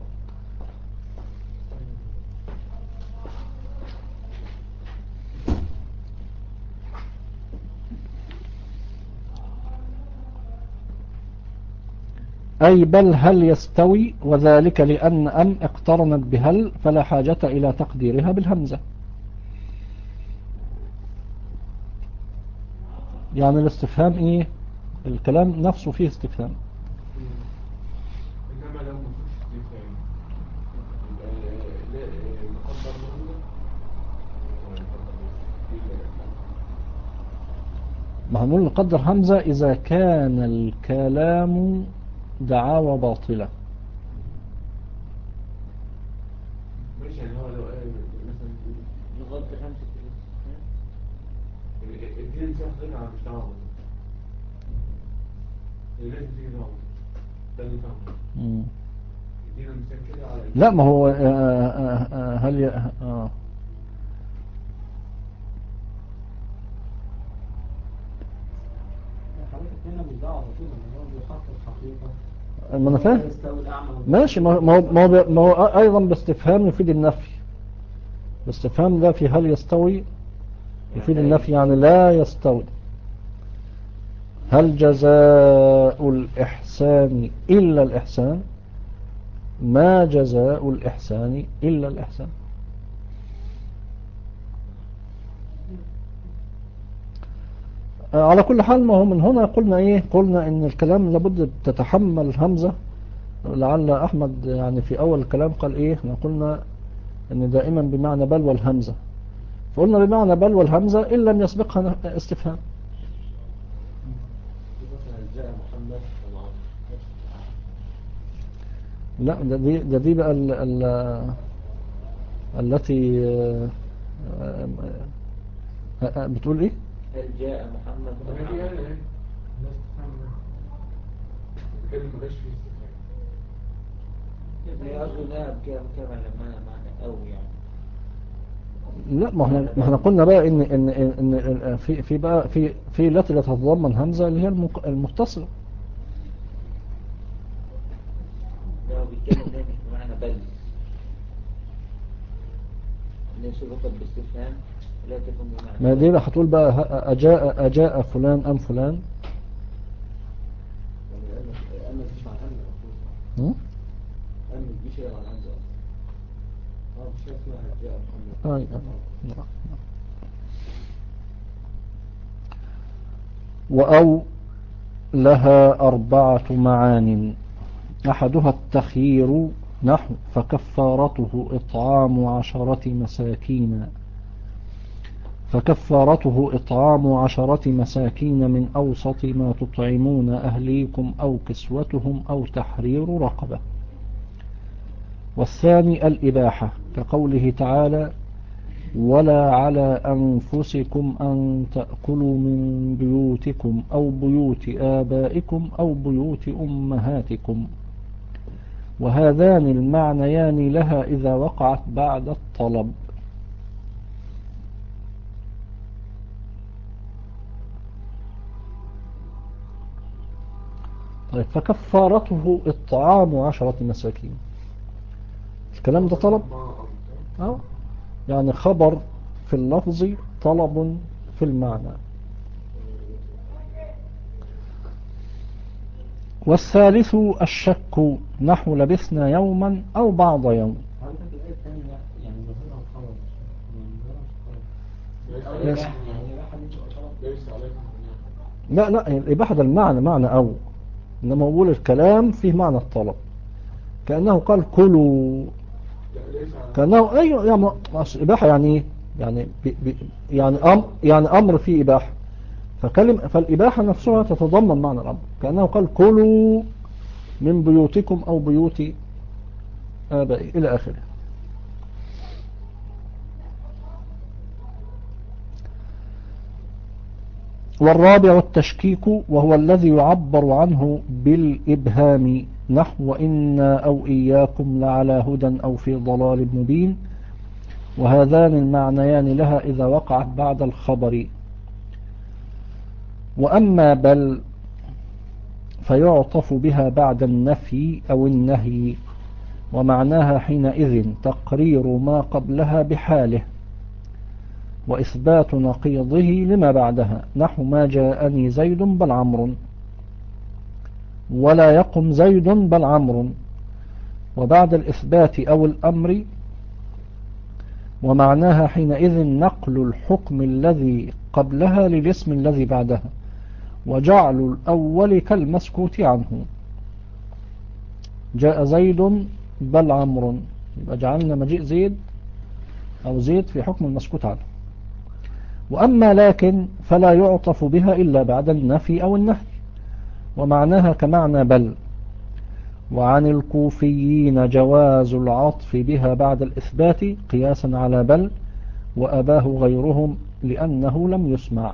أي بل هل يستوي وذلك لأن أم اقترنت بهل فلا حاجة إلى تقديرها بالهمزة. يعني الاستفهام إيه الكلام نفسه فيه استفهام. إنما لو مفيش استفهام نقدر مهمة ما هنقول نقدر همزة إذا كان الكلام دعاوى باطلة. ماشي يعني هو لو قال مثلا نقدر همزة الاستفهام الدين مسيح غير عن مش دعوة لازم تيجي دعوة ده اللي فهمه. الدين مسيح كده على لا ما هو آه آه آه هل ي... آه ما انا فاهم ماشي. ما هو ما هو ما هو ايضا باستفهام يفيد النفي. باستفهام ده في هل يستوي يفيد النفي يعني لا يستوي. هل جزاء الإحسان إلا الإحسان؟ ما جزاء الإحسان إلا الإحسان. على كل حال، ما هو من هنا قلنا إيه؟ قلنا إن الكلام لابد تتحمل همزة. لعل أحمد يعني في أول الكلام قال إيه؟ احنا قلنا إن دائما بمعنى بل والهمزة، فقلنا بمعنى بل والهمزة إن لم يسبقها استفهام. لا، ده دي, ده دي بقى ال ال التي بتقول إيه؟ هل جاء محمد هي هي هي الناس تفهم الكلمة ما جاش فيه استفهام. هي قصده انها كده كده معنى معنى قوي يعني. لا، ما احنا ما احنا قلنا بقى ان ان ان في في بقى في في التي لا تتضمن همزه اللي هي المق- المتصله. لو بيتكلم ده مش بمعنى بل، ان سبقت باستفهام لا تكون بمعنى ما بل. دي بقى هتقول بقى ه- اجاء اجاء فلان ام فلان. أما مش مع الهمزة المفروض. هم؟ أما مش هي مع الهمزة أصلا. اه مش هي اسمها جاء محمد. أيوة. نعم. وأو لها أربعة معان، أحدها التخيير، نحو فكفارته إطعام عشرة مساكين. فكفارته إطعام عشرة مساكين من أوسط ما تطعمون أهليكم أو كسوتهم أو تحرير رقبة. والثاني الإباحة، كقوله تعالى ولا على أنفسكم أن تأكلوا من بيوتكم أو بيوت آبائكم أو بيوت أمهاتكم. وهذان المعنيان لها إذا وقعت بعد الطلب. طيب، فكفارته إطعام عشرة مساكين، الكلام ده طلب. أه؟ يعني خبر في اللفظ، طلب في المعنى. والثالث الشك، نحو لبثنا يوما أو بعض يوم. عندك الآية الثانية يعني ظاهرها الخبر مش يعني ظاهرها مش خبر. ليس يس. يعني الإباحة دي تبقى خبر. ليس عليكم لا لا، الإباحة ده المعنى معنى أو، إنما أقول الكلام فيه معنى الطلب، كأنه قال كلوا، لا ليس على كأنه أيوة يعني أصل إباحة يعني إيه؟ يعني بي بي يعني أمر يعني أمر فيه إباحة، فكلم فالإباحة نفسها تتضمن معنى الأمر، كأنه قال كلوا من بيوتكم أو بيوت آبائي إلى آخره. والرابع التشكيك، وهو الذي يعبر عنه بالإبهام، نحو وإنا أو إياكم لعلى هدى أو في ضلال مبين. وهذان المعنيان لها إذا وقعت بعد الخبر. وأما بل فيعطف بها بعد النفي أو النهي، ومعناها حينئذ تقرير ما قبلها بحاله وإثبات نقيضه لما بعدها، نحو ما جاءني زيد بل عمرو، ولا يقم زيد بل عمرو. وبعد الإثبات أو الأمر، ومعناها حينئذ نقل الحكم الذي قبلها للاسم الذي بعدها، وجعل الأول كالمسكوت عنه. جاء زيد بل عمرو، يبقى جعلنا مجيء زيد أو زيد في حكم المسكوت عنه. وأما لكن فلا يعطف بها إلا بعد النفي أو النهي، ومعناها كمعنى بل. وعن الكوفيين جواز العطف بها بعد الإثبات قياسا على بل، وأباه غيرهم لأنه لم يسمع.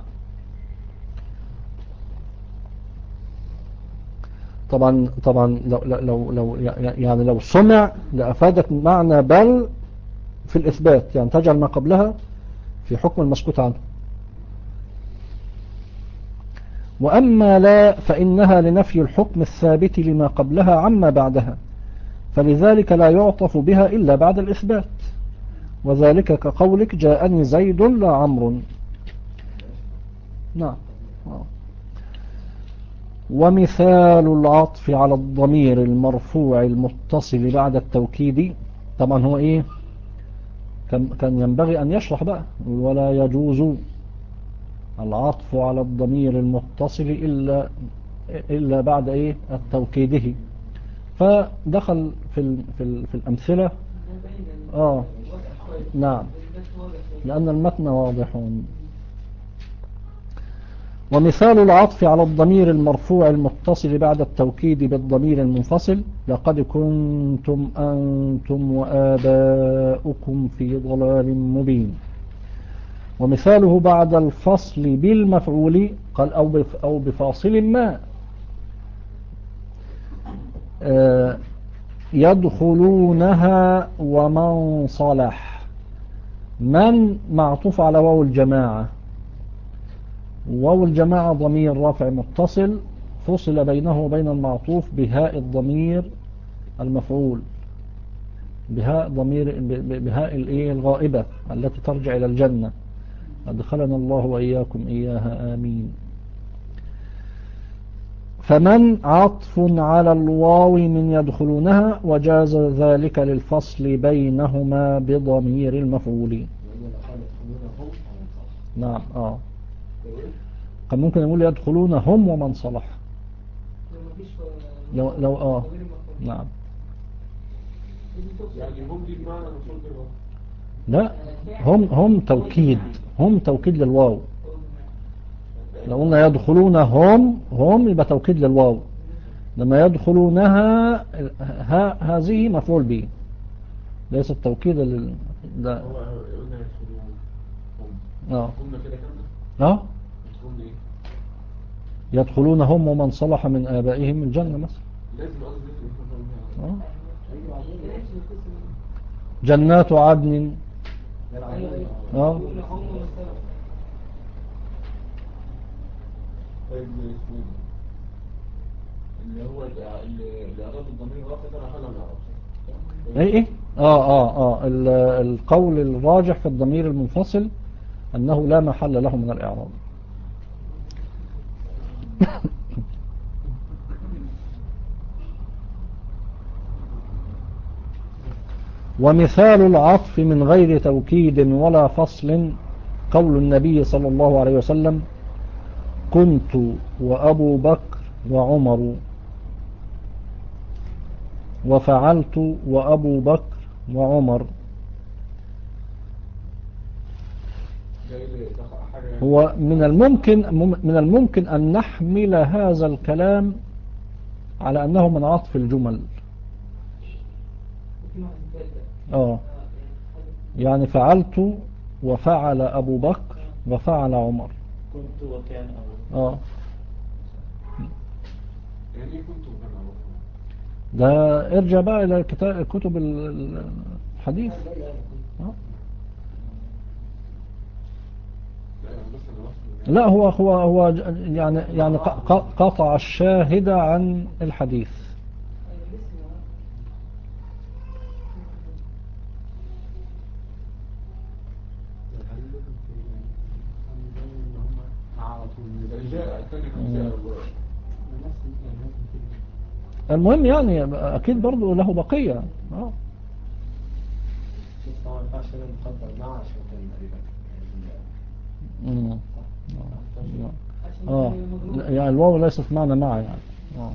طبعا طبعا لو لو لو يعني لو سمع لأفادت معنى بل في الإثبات، يعني تجعل ما قبلها في حكم المسكوت عنه. وأما لا فإنها لنفي الحكم الثابت لما قبلها عما بعدها، فلذلك لا يعطف بها إلا بعد الإثبات، وذلك كقولك جاءني زيد لا عمرو. نعم. ومثال العطف على الضمير المرفوع المتصل بعد التوكيد، طبعا هو ايه كان كان ينبغي ان يشرح بقى، ولا يجوز العطف على الضمير المتصل الا الا بعد ايه التوكيده. فدخل في ال في ال في الامثله. اه نعم، لان المتن واضح. ومثال العطف على الضمير المرفوع المتصل بعد التوكيد بالضمير المنفصل: لقد كنتم أنتم وآباؤكم في ضلال مبين. ومثاله بعد الفصل بالمفعول قال أو بف أو بفاصل ما، آه يدخلونها ومن صلح. من معطوف على واو الجماعة، واو الجماعة ضمير رافع متصل فصل بينه وبين المعطوف بهاء الضمير المفعول، بهاء ضمير بهاء الايه الغائبة التي ترجع إلى الجنة، أدخلنا الله وإياكم إياها آمين. فمن عطف على الواو من يدخلونها، وجاز ذلك للفصل بينهما بضمير المفعول. نعم اه كان ممكن يقول يدخلون هم ومن صلح لو لو اه نعم. يعني هم دي بمعنى مفعول به. لا، هم هم توكيد، هم توكيد للواو. لو قلنا يدخلون هم هم يبقى توكيد للواو، لما يدخلونها ها هذه مفعول به، ليس التوكيد لل لا. هو قلنا يدخلون هم اه قلنا كده كاملة. اه يدخلون ايه؟ يدخلون هم ومن صلح من آبائهم الجنة مثلا. لازم قصدي لازم يدخلون. اه جنات عدن. اه طيب اسمه ايه؟ اللي هو اللي اللي أراد الضمير واقع ده حاجة ما يعرفش. ايه ايه اه اه اه ال- القول الراجح في الضمير المنفصل انه لا محل له من الاعراب. ومثال العطف من غير توكيد ولا فصل قول النبي صلى الله عليه وسلم: كنت وأبو بكر وعمر، وفعلت وأبو بكر وعمر. جاي لي دخل حاجة. هو من الممكن من الممكن أن نحمل هذا الكلام على أنه من عطف الجمل. اه يعني فعلت وفعل أبو بكر وفعل عمر. كنت وكان أو اه يعني ايه كنت وكان أعرفه؟ ده ارجع بقى إلى كتاب كتب الحديث. آه. لا يعني بس أنا بس لا هو هو هو يعني يعني ق- ق- قطع الشاهد عن الحديث. جاء الثاني من جاء الله. المهم يعني أكيد برضو له بقية. آه. طبعا ما ينفعش هنا نقدر مع عشان كان تقريبا مم. اه لا، يعني الواو ليست معنى مع يعني. آه.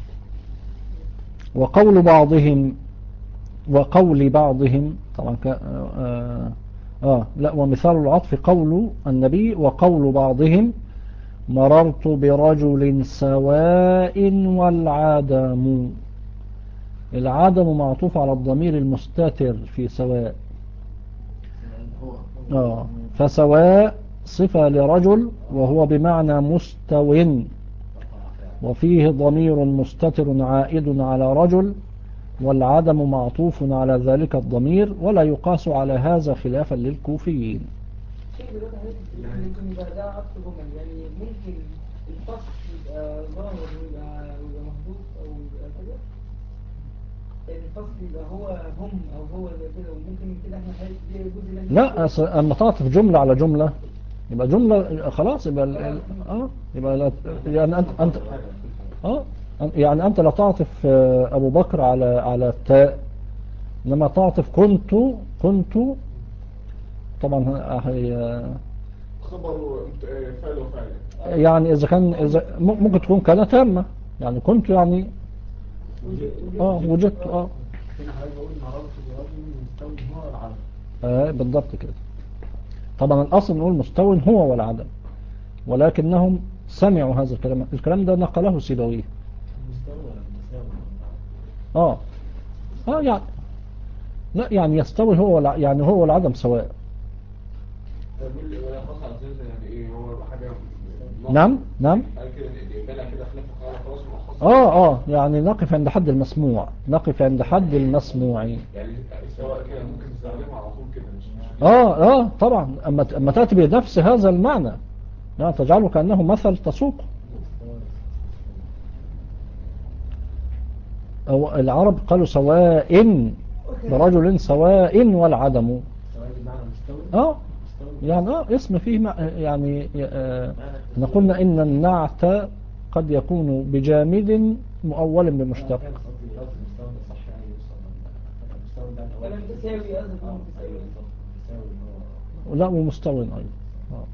وقول بعضهم وقول بعضهم طبعا ك... آه, آه لا ومثال العطف قول النبي وقول بعضهم: مررت برجل سواء والعدم. العدم معطوف على الضمير المستتر في سواء. آه فسواء صفة لرجل وهو بمعنى مستو، وفيه ضمير مستتر عائد على رجل، والعدم معطوف على ذلك الضمير، ولا يقاس على هذا خلافا للكوفيين. شيء دلوقتي حضرتك ممكن يبقى ده عطف جمل، يعني ممكن الفصل يبقى ظاهر ويبقى ويبقى محذوف او يبقى كده، الفصل يبقى هو هم او هو زي كده، وممكن كده احنا حاسس دي جزء لازم لا أصل اما تعطف جملة على جملة يبقى جملة خلاص، يبقى ال- ال- اه يبقى لا- يعني انت انت اه يعني أنت لا تعطف آه، أبو بكر على على التاء، إنما تعطف كنت كنت طبعا هي خبر آه، فعل وفاعل. يعني إذا كان إذا ممكن تكون كانت تامة، يعني كنت يعني اه وجدت اه هنا حضرتك بقول مررت برجل مستوي هو العرب. آه بالضبط كده. طبعا الأصل نقول مستوى هو والعدم، ولكنهم سمعوا هذا الكلام. الكلام ده نقله سيبويه. مستوى ولا مساوي؟ اه اه يعني لا يعني يستوي هو والع... يعني هو والعدم سواء. طب مين ولا خاص على الزلزال يعني ايه هو حاجه نعم نعم قال كده يقبلها كده خلاف قال خلاص مخصص. اه اه يعني نقف عند حد المسموع، نقف عند حد المسموع. يعني سواء كده ممكن نستخدمها على طول كده مش مش اه اه طبعا اما اما تاتي بنفس هذا المعنى يعني تجعله كانه مثل تسوق. أو العرب قالوا سواء برجل سواء والعدم. سواء بمعنى مستوي. اه مستوي. يعني اه اسم فيه مع- يعني آه احنا قلنا ان النعت قد يكون بجامد مؤول بمشتق. كان قصدي لو في المستوى ده صح يعني يوصل المستوى ده ولا متساوي قصدي يكون اه متساوي. ايوه بالظبط متساوي هو. لا ومستوى ايضا آه.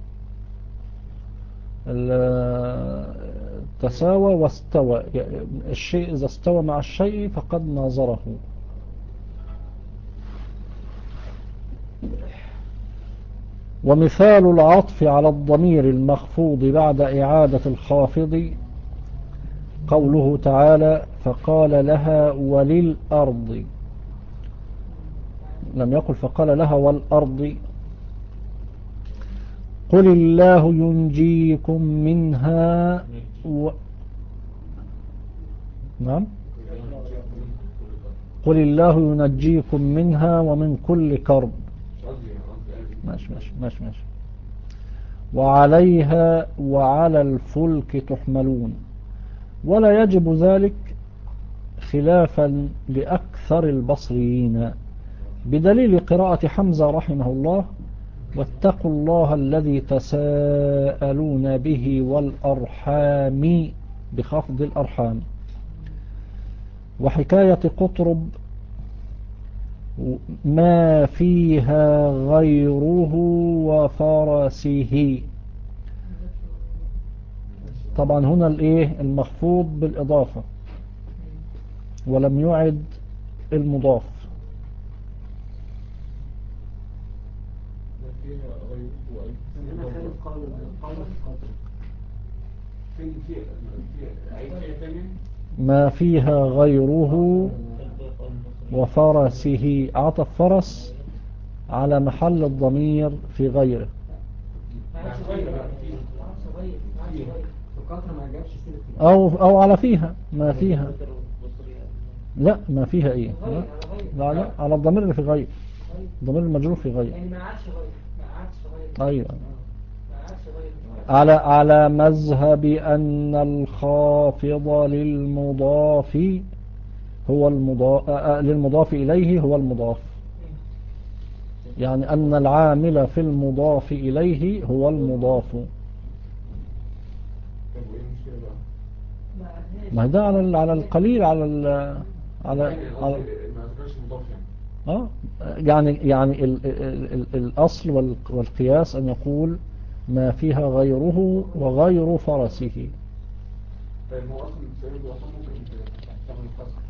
ال- تساوى واستوى، الشيء إذا استوى مع الشيء فقد ناظره. ومثال العطف على الضمير المخفوض بعد إعادة الخافض قوله تعالى فقال لها وللأرض، لم يقل فقال لها والأرض. قل الله ينجيكم منها و... نعم قل الله ينجيكم منها ومن كل كرب. ماشي ماشي ماشي ماشي. وعليها وعلى الفلك تحملون. ولا يجب ذلك خلافا لأكثر البصريين بدليل قراءة حمزة رحمه الله واتقوا الله الذي تساءلون به والأرحام بخفض الأرحام. وحكاية قطرب ما فيها غيره وفرسه. طبعا هنا الايه المخفوض بالإضافة ولم يعد المضاف. هنا خالد قال قال في قطر. في في في عيد فيها تاني ما فيها غيره وفرسه، عطف فرس على محل الضمير في غيره. ما عادش غير ما عادش غير ما عادش غير. في قطر ما جابش سيرة أو, أو على فيها ما فيها. لا ما فيها ايه لا لا, لا على الضمير اللي في غير، الضمير المجرور في غير. يعني ما عادش غير ما عادش غير ايوه ما عادش غير. على على مذهب أن الخافض للمضاف هو المضاف للمضاف إليه هو المضاف، يعني أن العامل في المضاف إليه هو المضاف. طب وايه المشكله بقى؟ ما ده على ال- على القليل على ال على, يعني على قصدي ما ذكرش مضاف يعني اه يعني يعني ال ال ال الأصل وال- والقياس أن يقول ما فيها غيره وغير فرسه. طيب ما هو اصلا السيد اصلا ممكن تعمل القسم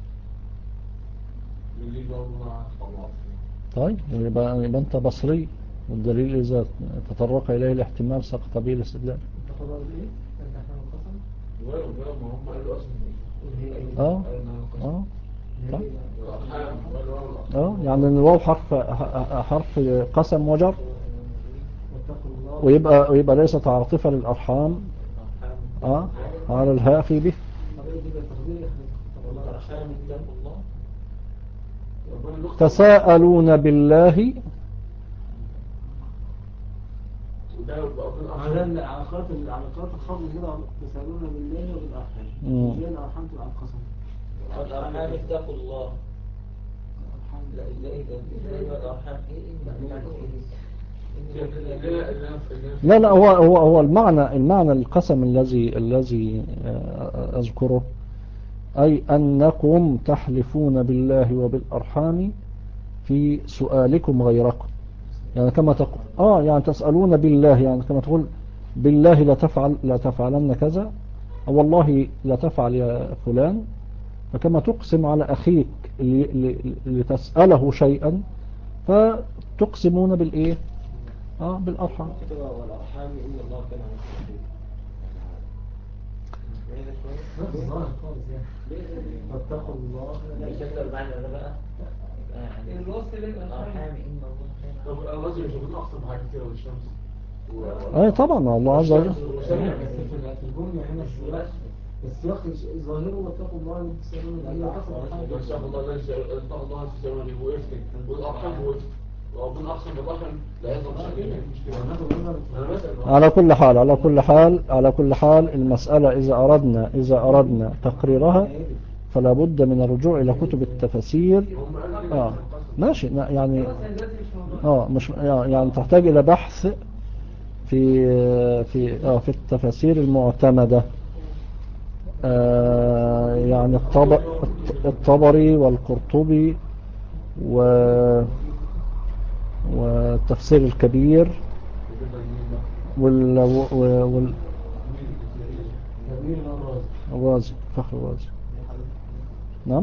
اللي بقى مع طبعا. طيب يبقى, يبقى أنت بصري، والدليل إذا تطرق إليه الاحتمال سقط به الاستدلال. تقرر ايه؟ انت احنا القسم. ولا ولا ما هم قالوا اصلا اه قالوا انها القسم اه طيب. والارحام قالوا اه يعني الواو حرف حرف قسم وجر، واتقوا الله. ويبقى ويبقى ليست عاطفة للأرحام اه على الهاء في به. طب دي بالتقدير احنا اتقوا الله. الأرحام اتقوا الله. تساءلون بالله وده ربنا على أصلاً- العلاقات العلاقات الخاصة كده بيسألونا بالله وبالأرحام. مم. ازاي الأرحام تبقى القسم؟ الأرحام اتقوا الله. الأرحام لا إذا إذا إذا الأرحام إيه إيه يعني إيه؟ لا لا، هو هو هو المعنى المعنى القسم الذي الذي آه، أذكره، أي أنكم تحلفون بالله وبالأرحام في سؤالكم غيركم. يعني كما تقول آه يعني تسألون بالله، يعني كما تقول بالله لا تفعل لا تفعلن كذا، أو والله لا تفعل يا فلان. فكما تقسم على أخيك لتسأله شيئا، فتقسمون بالإيه؟ آه بالأرحام. والأرحام إن الله كان عليكم رقيبا. نفس الظاهر خالص يعني. فاتقوا الله. بشكل المعنى ده بقى يعني الوصف الأرحام إن الله كان طب الرجل يشوفون أقصى بحاجة كتير والشمس. أي طبعا الله عز وجل. بس في الجملة هنا السياق السياق ظاهره واتقوا الله الذي تسألون به واتقوا الأرحام. واتقوا الله الذي اتقوا الله الذي تسألون به وإفتك والأرحام وإفتك وربنا أقسم بالرحم لا يظلم شيئا. أنا بسأل. على كل حال على كل حال على كل حال المسألة إذا أردنا إذا أردنا تقريرها فلا بد من الرجوع إلى كتب التفاسير. آه ماشي يعني آه مش يعني تحتاج إلى بحث في في آه في التفاسير المعتمدة. آه يعني الطب الطبري والقرطبي و والتفسير الكبير وال وال الرازي فخر الرازي. نعم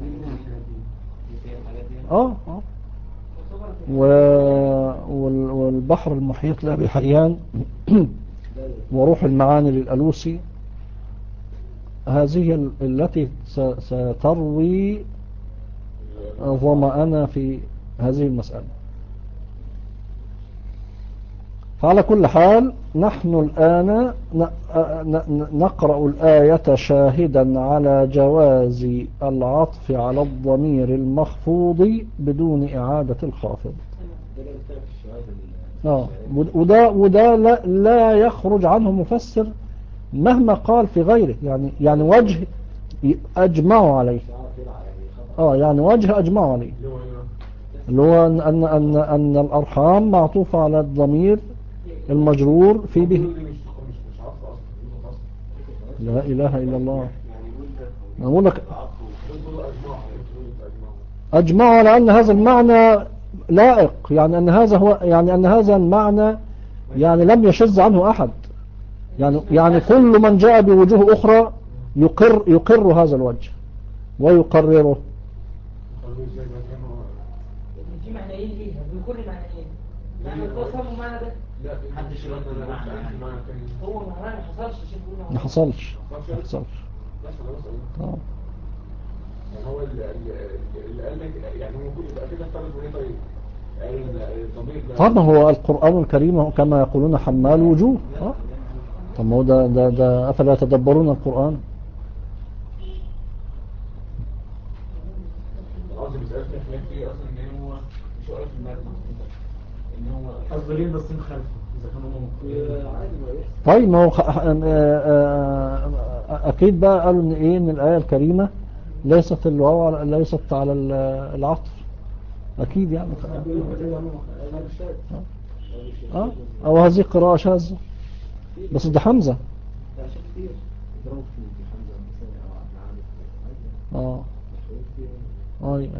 اه اه و... وال... والبحر المحيط لأبي حيان وروح المعاني للألوسي. هذه التي س... ستروي ظمأنا في هذه المسألة. فعلى كل حال نحن الآن نقرأ الآية شاهدا على جواز العطف على الضمير المخفوض بدون إعادة الخافض. آه. وده, وده لا, لا يخرج عنه مفسر مهما قال في غيره. يعني يعني وجه أجمعوا عليه. آه يعني وجه أجمعوا عليه اللي هو أن, أن, أن, أن الأرحام معطوفة على الضمير المجرور في به. لا إله إلا الله. أقول لك أجمعوا على أن هذا المعنى لائق، يعني أن هذا هو يعني أن هذا المعنى يعني لم يشذ عنه أحد. يعني يعني كل من جاء بوجوه أخرى يقر يقر هذا الوجه ويقرره. في معنيين ليها بكل معنيين. معنى القسم ومعنى ده لا محدش يرد ولا معنى هو معنى ما حصلش. شوف ما حصلش ما حصلش. اه يعني هو اللي اللي قال لك يعني هو ممكن يبقى كده افترض ايه طيب الضمير طبعا هو القرآن الكريم كما يقولون حمال وجوه. اه طب ما هو ده ده ده افلا يتدبرون القرآن. قصدي مسألة الخلاف فيه اصلا ان هو مش واقف في المبنى ان هو قصدي ليه بس مخالفه اذا كانوا عادي ما يحصل. طيب ما هو اكيد بقى قالوا ان ايه ان الآية الكريمة ليست الواو ليست على العطف اكيد يعني. اه او هذه قراءة شاذة بس ده حمزة. اه اي اي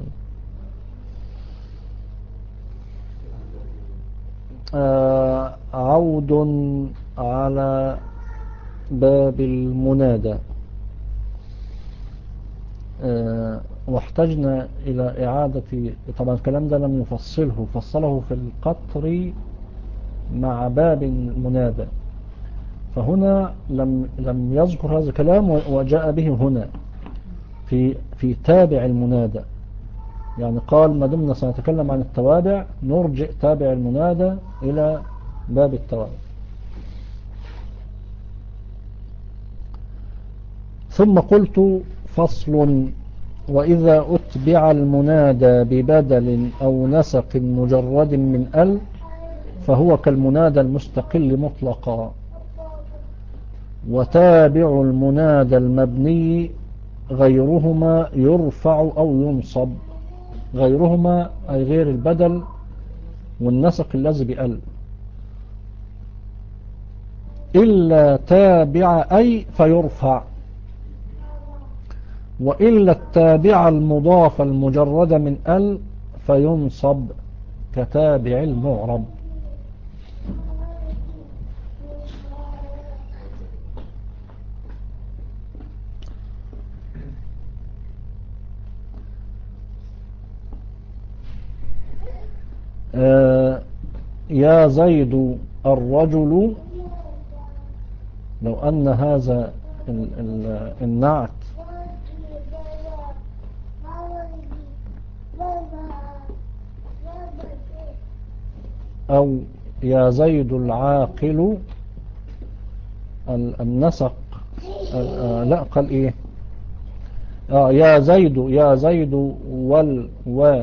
آه عود على باب المنادى. آه واحتجنا إلى إعادة. طبعا الكلام ده لم يفصله فصله في القطر مع باب المنادى، فهنا لم لم يذكر هذا الكلام وجاء به هنا في في تابع المنادى. يعني قال ما دمنا سنتكلم عن التوابع نرجع تابع المنادى إلى باب التوابع. ثم قلت فصل: وإذا أتبع المنادى ببدل أو نسق مجرد من ال فهو كالمنادى المستقل مطلقا. وتابع المنادى المبني غيرهما يرفع أو ينصب. غيرهما أي غير البدل والنسق الذي بأل. إلا تابع أي فيرفع، وإلا التابع المضاف المجرد من ال فينصب كتابع المعرب. آه يا زيد الرجل، لو أن هذا ال ال النعت أو يا زيد العاقل، النسق آه لا قال إيه آه يا زيد يا زيد وال و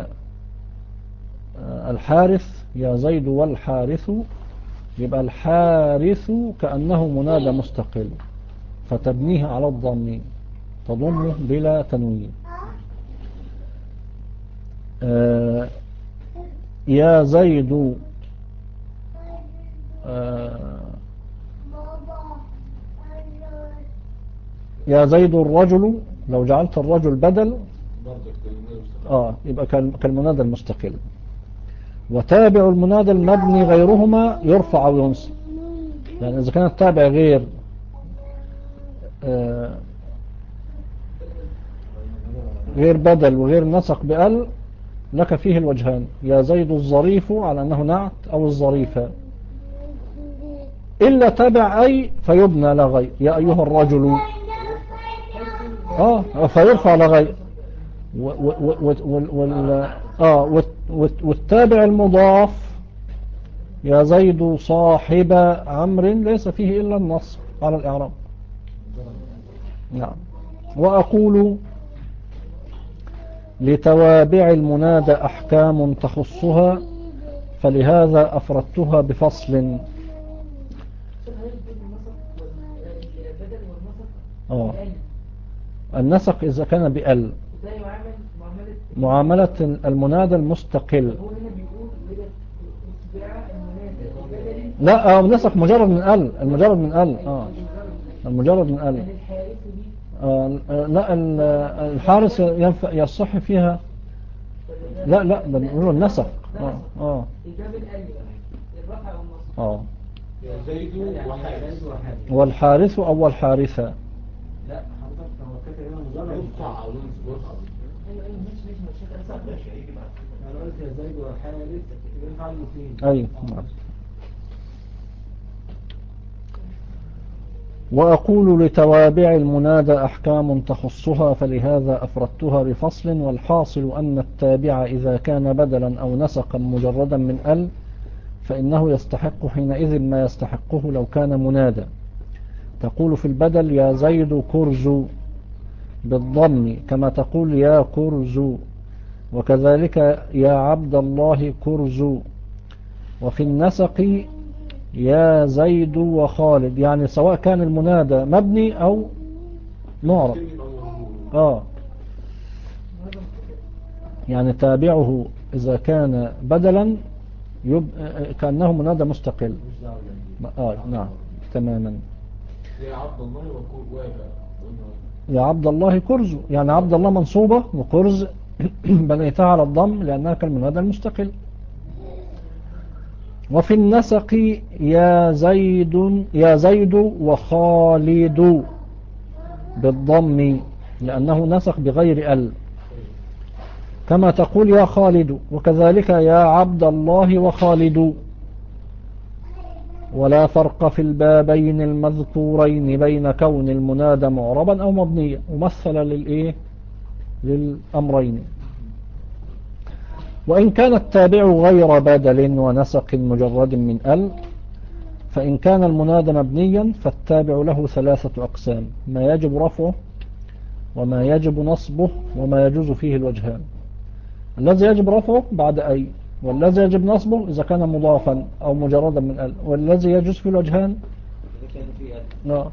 الحارث، يا زيد والحارث، يبقى الحارث كأنه منادى مستقل فتبنيه على الضم، تضمه بلا تنوين. آه يا زيد آه يا زيد الرجل، لو جعلت الرجل بدل آه يبقى كالمنادى المستقل. وتابع المنادى المبني غيرهما يرفع أو ينصب، يعني إذا كان التابع غير آه غير بدل وغير نسق بأل لك فيه الوجهان، يا زيد الظريف على أنه نعت أو الظريفة، إلا تابع أي فيبنى لغير، يا أيها الرجل آه فيرفع لغير، آه والتابع المضاف يا زيد صاحب عمرو ليس فيه إلا النصب على الإعراب. نعم. وأقول لتوابع المنادى أحكام تخصها فلهذا أفردتها بفصل. آه النسق إذا كان بأل معاملة المنادى المستقل، لا آه نسق مجرد من ال المجرد من ال اه المجرد من ال آه لا الحارس ينفع يصح فيها، لا لا بنقول النسق اه اه اه زيد وحارث والحارث او الحارثة، لا حضرتك هو كاتب هنا مجرد يرفع او ينصب. ايوه ايوه مش مش مش انا قلت يا زيد وحارث ينفع الاثنين. ايوه. وأقول لتوابع المنادى أحكام تخصها فلهذا أفردتها بفصل. والحاصل أن التابع إذا كان بدلا أو نسقا مجردا من ال فإنه يستحق حينئذ ما يستحقه لو كان منادى. تقول في البدل يا زيد كرز بالضم كما تقول يا كرز، وكذلك يا عبد الله كرز. وفي النسق يا زيد وخالد، يعني سواء كان المنادى مبني أو معرب آه يعني تابعه إذا كان بدلا يب... كأنه منادى مستقل. آه نعم تماما. يا عبد الله يا عبد الله كرز، يعني عبد الله منصوبة وكرز بنيتها على الضم لأنها كالمنادى المستقل. وفي النسق يا زيد يا زيد وخالد بالضم لأنه نسق بغير ال كما تقول يا خالد، وكذلك يا عبد الله وخالد. ولا فرق في البابين المذكورين بين كون المنادى معربا أو مبنيا، ومثل للإيه للأمرين. وإن كان التابع غير بدل ونسق مجرد من ال فإن كان المنادى مبنيا فالتابع له ثلاثة أقسام: ما يجب رفعه وما يجب نصبه وما يجوز فيه الوجهان. الذي يجب رفعه بعد أي، والذي يجب نصبه إذا كان مضافا أو مجردا من ال، والذي يجوز فيه الوجهان لا.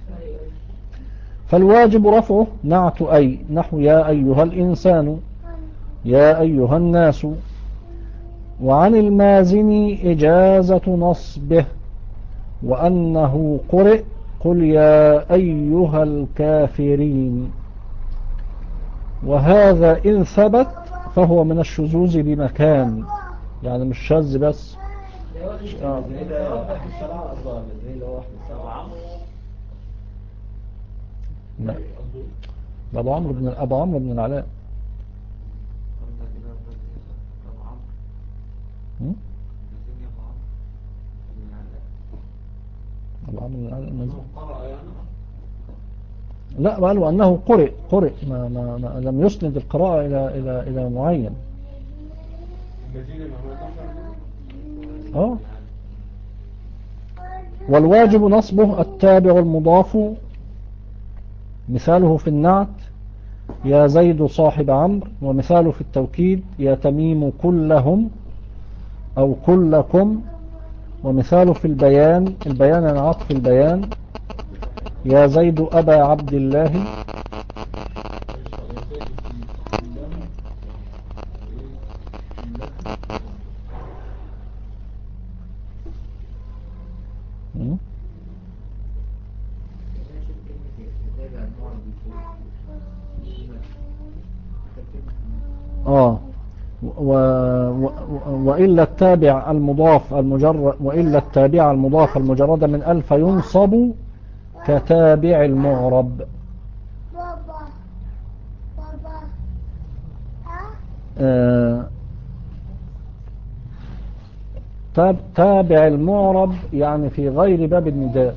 فالواجب رفعه نعت أي نحو يا أيها الإنسان يا أيها الناس. وعن المازن إجازة نصبه وأنه قرئ قل يا أيها الكافرين. وهذا إن ثبت فهو من الشذوذ بمكان، يعني مش شاذ بس. آه. زي ده السبعة أصلا زي اللي هو واحد السبعة. لا. أبو عمرو بن أبو عمرو بن العلاء. هم؟ أبو عمرو بن العلاء النزل. لا، قالوا أنه قرئ قرئ ما, ما, ما لم يسند القراءة إلى إلى إلى معين. اه والواجب نصبه التابع المضاف، مثاله في النعت يا زيد صاحب عمرو، ومثاله في التوكيد يا تميم كلهم أو كلكم، ومثاله في البيان البيان عن عطف البيان يا زيد أبا عبد الله. آه و... و... وإلا التابع المضاف المجرد وإلا التابع المضاف المجرد من ألف ينصب كتابع المعرب. آه... تاب... تابع المعرب يعني في غير باب النداء.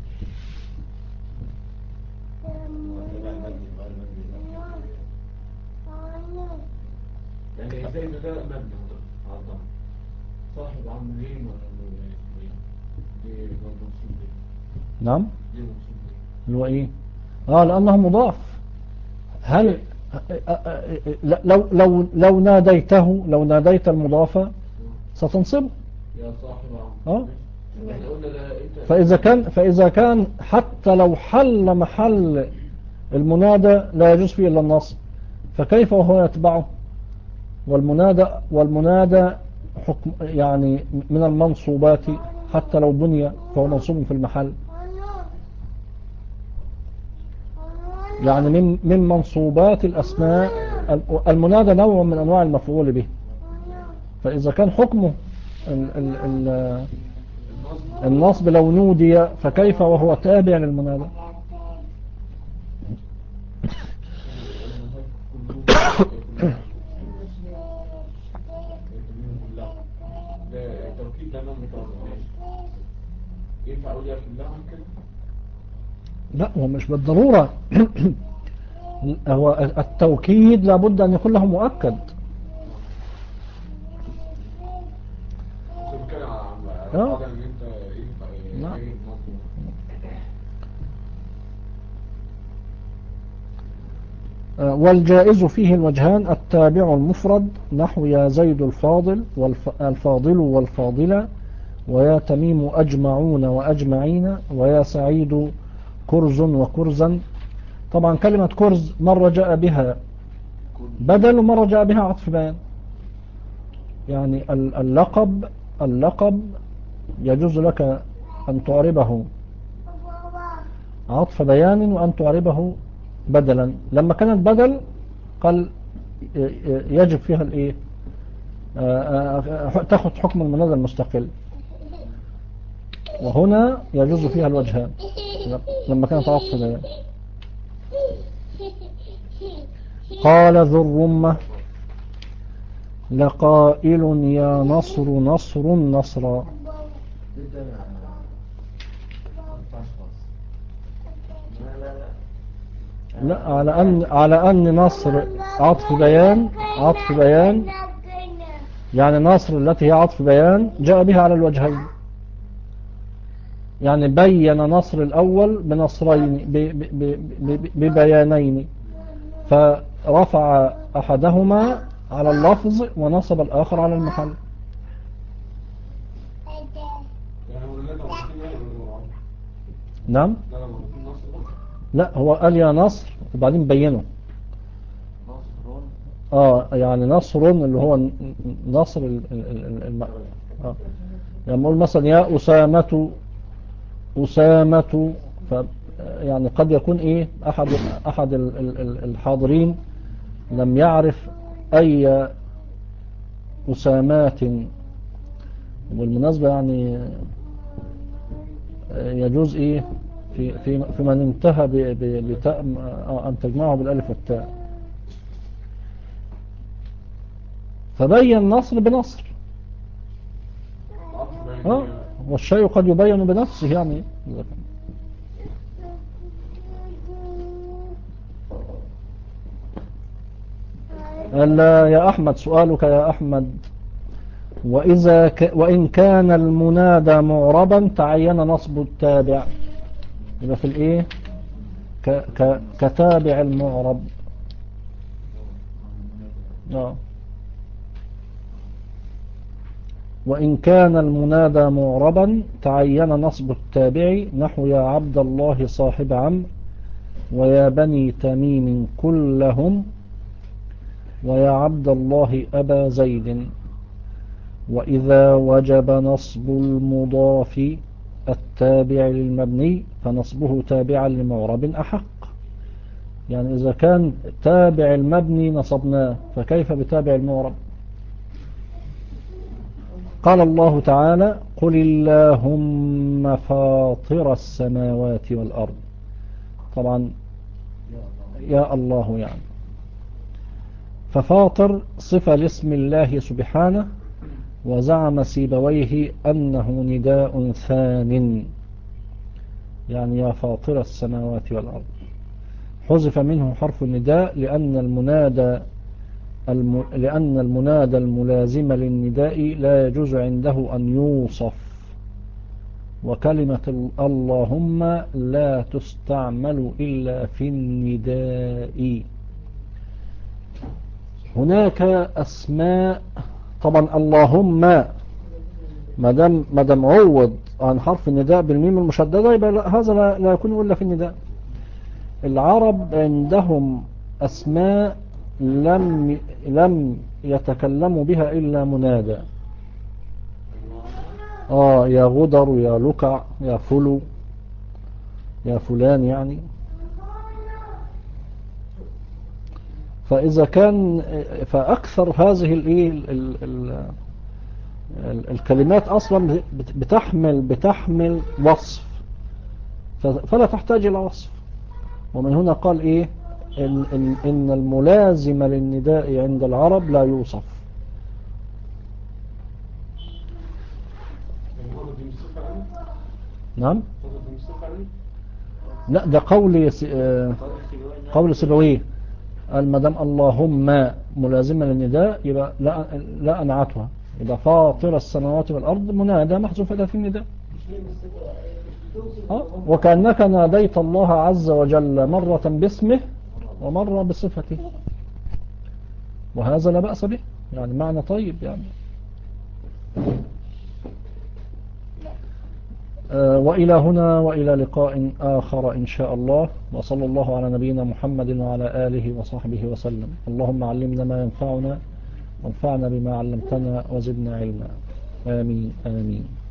يعني ازاي ده مبني عظم صاحب عمرين ولا دي منصوب دي نعم دي منصوب دي اللي هو ايه؟ اه لانه مضاف. هل لو لو لو ناديته لو ناديت المضاف ستنصبه يا صاحب عمرو. اه يعني قلنا لا انت فاذا كان فاذا كان حتى لو حل محل المنادى لا يجوز فيه الا النصب، فكيف وهو يتبعه؟ والمنادى والمنادى حكم يعني من المنصوبات، حتى لو بني فهو منصوب في المحل، يعني من من منصوبات الأسماء. المنادى نوع من أنواع المفعول به، فإذا كان حكمه ال ال ال النصب لو نودي فكيف وهو تابع للمنادى؟ ده التوكيد ده نوع متوازن ينفع اقول يا كلهم كده؟ لا هو مش بالضرورة. هو التوكيد لابد أن يكون له مؤكد. بتتكلم عن اه قاعدة ان انت ينفع نعم. ايه مضمون. والجائز فيه الوجهان التابع المفرد نحو يا زيد الفاضل والفاضل والفاضلة، ويا تميم أجمعون وأجمعين، ويا سعيد كرز وكرزا. طبعا كلمة كرز مرة جاء بها بدل ومرة جاء بها عطف بيان. يعني اللقب اللقب يجوز لك أن تعربه عطف بيان وأن تعربه بدلا. لما كانت بدل قال يجب فيها الايه تاخذ حكم المنادى المستقل، وهنا يجوز فيها الوجهان لما كانت عطف بيان. قال ذو الرمة لقائل يا نصر نصر نصرا. لا على أن على أن نصر عطف بيان عطف بيان يعني نصر التي هي عطف بيان جاء بها على الوجهين، يعني بين نصر الأول بنصرين ببيانين، فرفع أحدهما على اللفظ ونصب الآخر على المحل. نعم لا هو قال يا نصر وبعدين بينه. اه يعني نصر اللي هو نصر ال ال ال ال آه. يعني نقول مثلا يا أسامة أسامة، ف يعني قد يكون إيه أحد أحد ال- ال- ال- الحاضرين لم يعرف أي أسامات. بالمناسبة يعني يجوز إيه في في في من انتهى ب- ب- بتاء آه، أن تجمعه بالألف والتاء. فبين نصر بنصر. اه والشيء قد يبين بنفسه يعني. قال يا أحمد، سؤالك يا أحمد: وإذا ك... وإن كان المنادى معربا تعين نصب التابع. يبقى في الإيه ك... ك... كتابع المعرب. آه. وإن كان المنادى معربا تعين نصب التابع، نحو يا عبد الله صاحب عمرو، ويا بني تميم كلهم، ويا عبد الله أبا زيد. وإذا وجب نصب المضاف التابع للمبني فنصبه تابعا لمعرب أحق. يعني إذا كان تابع المبني نصبناه، فكيف بتابع المعرب؟ قال الله تعالى: قل اللهم فاطر السماوات والأرض. طبعا يا الله يعني. ففاطر صفة لاسم الله سبحانه، وزعم سيبويه أنه نداء ثان، يعني يا فاطر السماوات والأرض. حذف منه حرف النداء لأن المنادى الم... لأن المنادى الملازم للنداء لا يجوز عنده أن يوصف، وكلمة اللهم لا تستعمل إلا في النداء. هناك أسماء طبعا اللهم ما دام ما دام عوض عن حرف النداء بالميم المشددة، يبقى هذا لا, لا يكون إلا في النداء. العرب عندهم أسماء لم لم يتكلموا بها إلا منادى. آه يا غدر، يا لكع، يا فلو، يا فلان يعني. فإذا كان فأكثر هذه الإيه ال- ال- ال- ال- الكلمات أصلا بتحمل بتحمل وصف، ف- فلا تحتاج إلى وصف. ومن هنا قال إيه إن, إن, إن الملازم للنداء عند العرب لا يوصف. نعم. لا ده قول س- آه، قول سيبويه. قال ما دام اللهم ملازمة للنداء يبقى لا, لا أنعتها، يبقى فاطر السماوات والأرض منادى محذوف أداة النداء. آه، وكأنك ناديت الله عز وجل مرة باسمه ومرة بصفته، وهذا لا بأس به، يعني معنى طيب يعني. آه، وإلى هنا وإلى لقاء آخر إن شاء الله، وصلى الله على نبينا محمد وعلى آله وصحبه وسلم. اللهم علمنا ما ينفعنا، وانفعنا بما علمتنا، وزدنا علما. آمين آمين.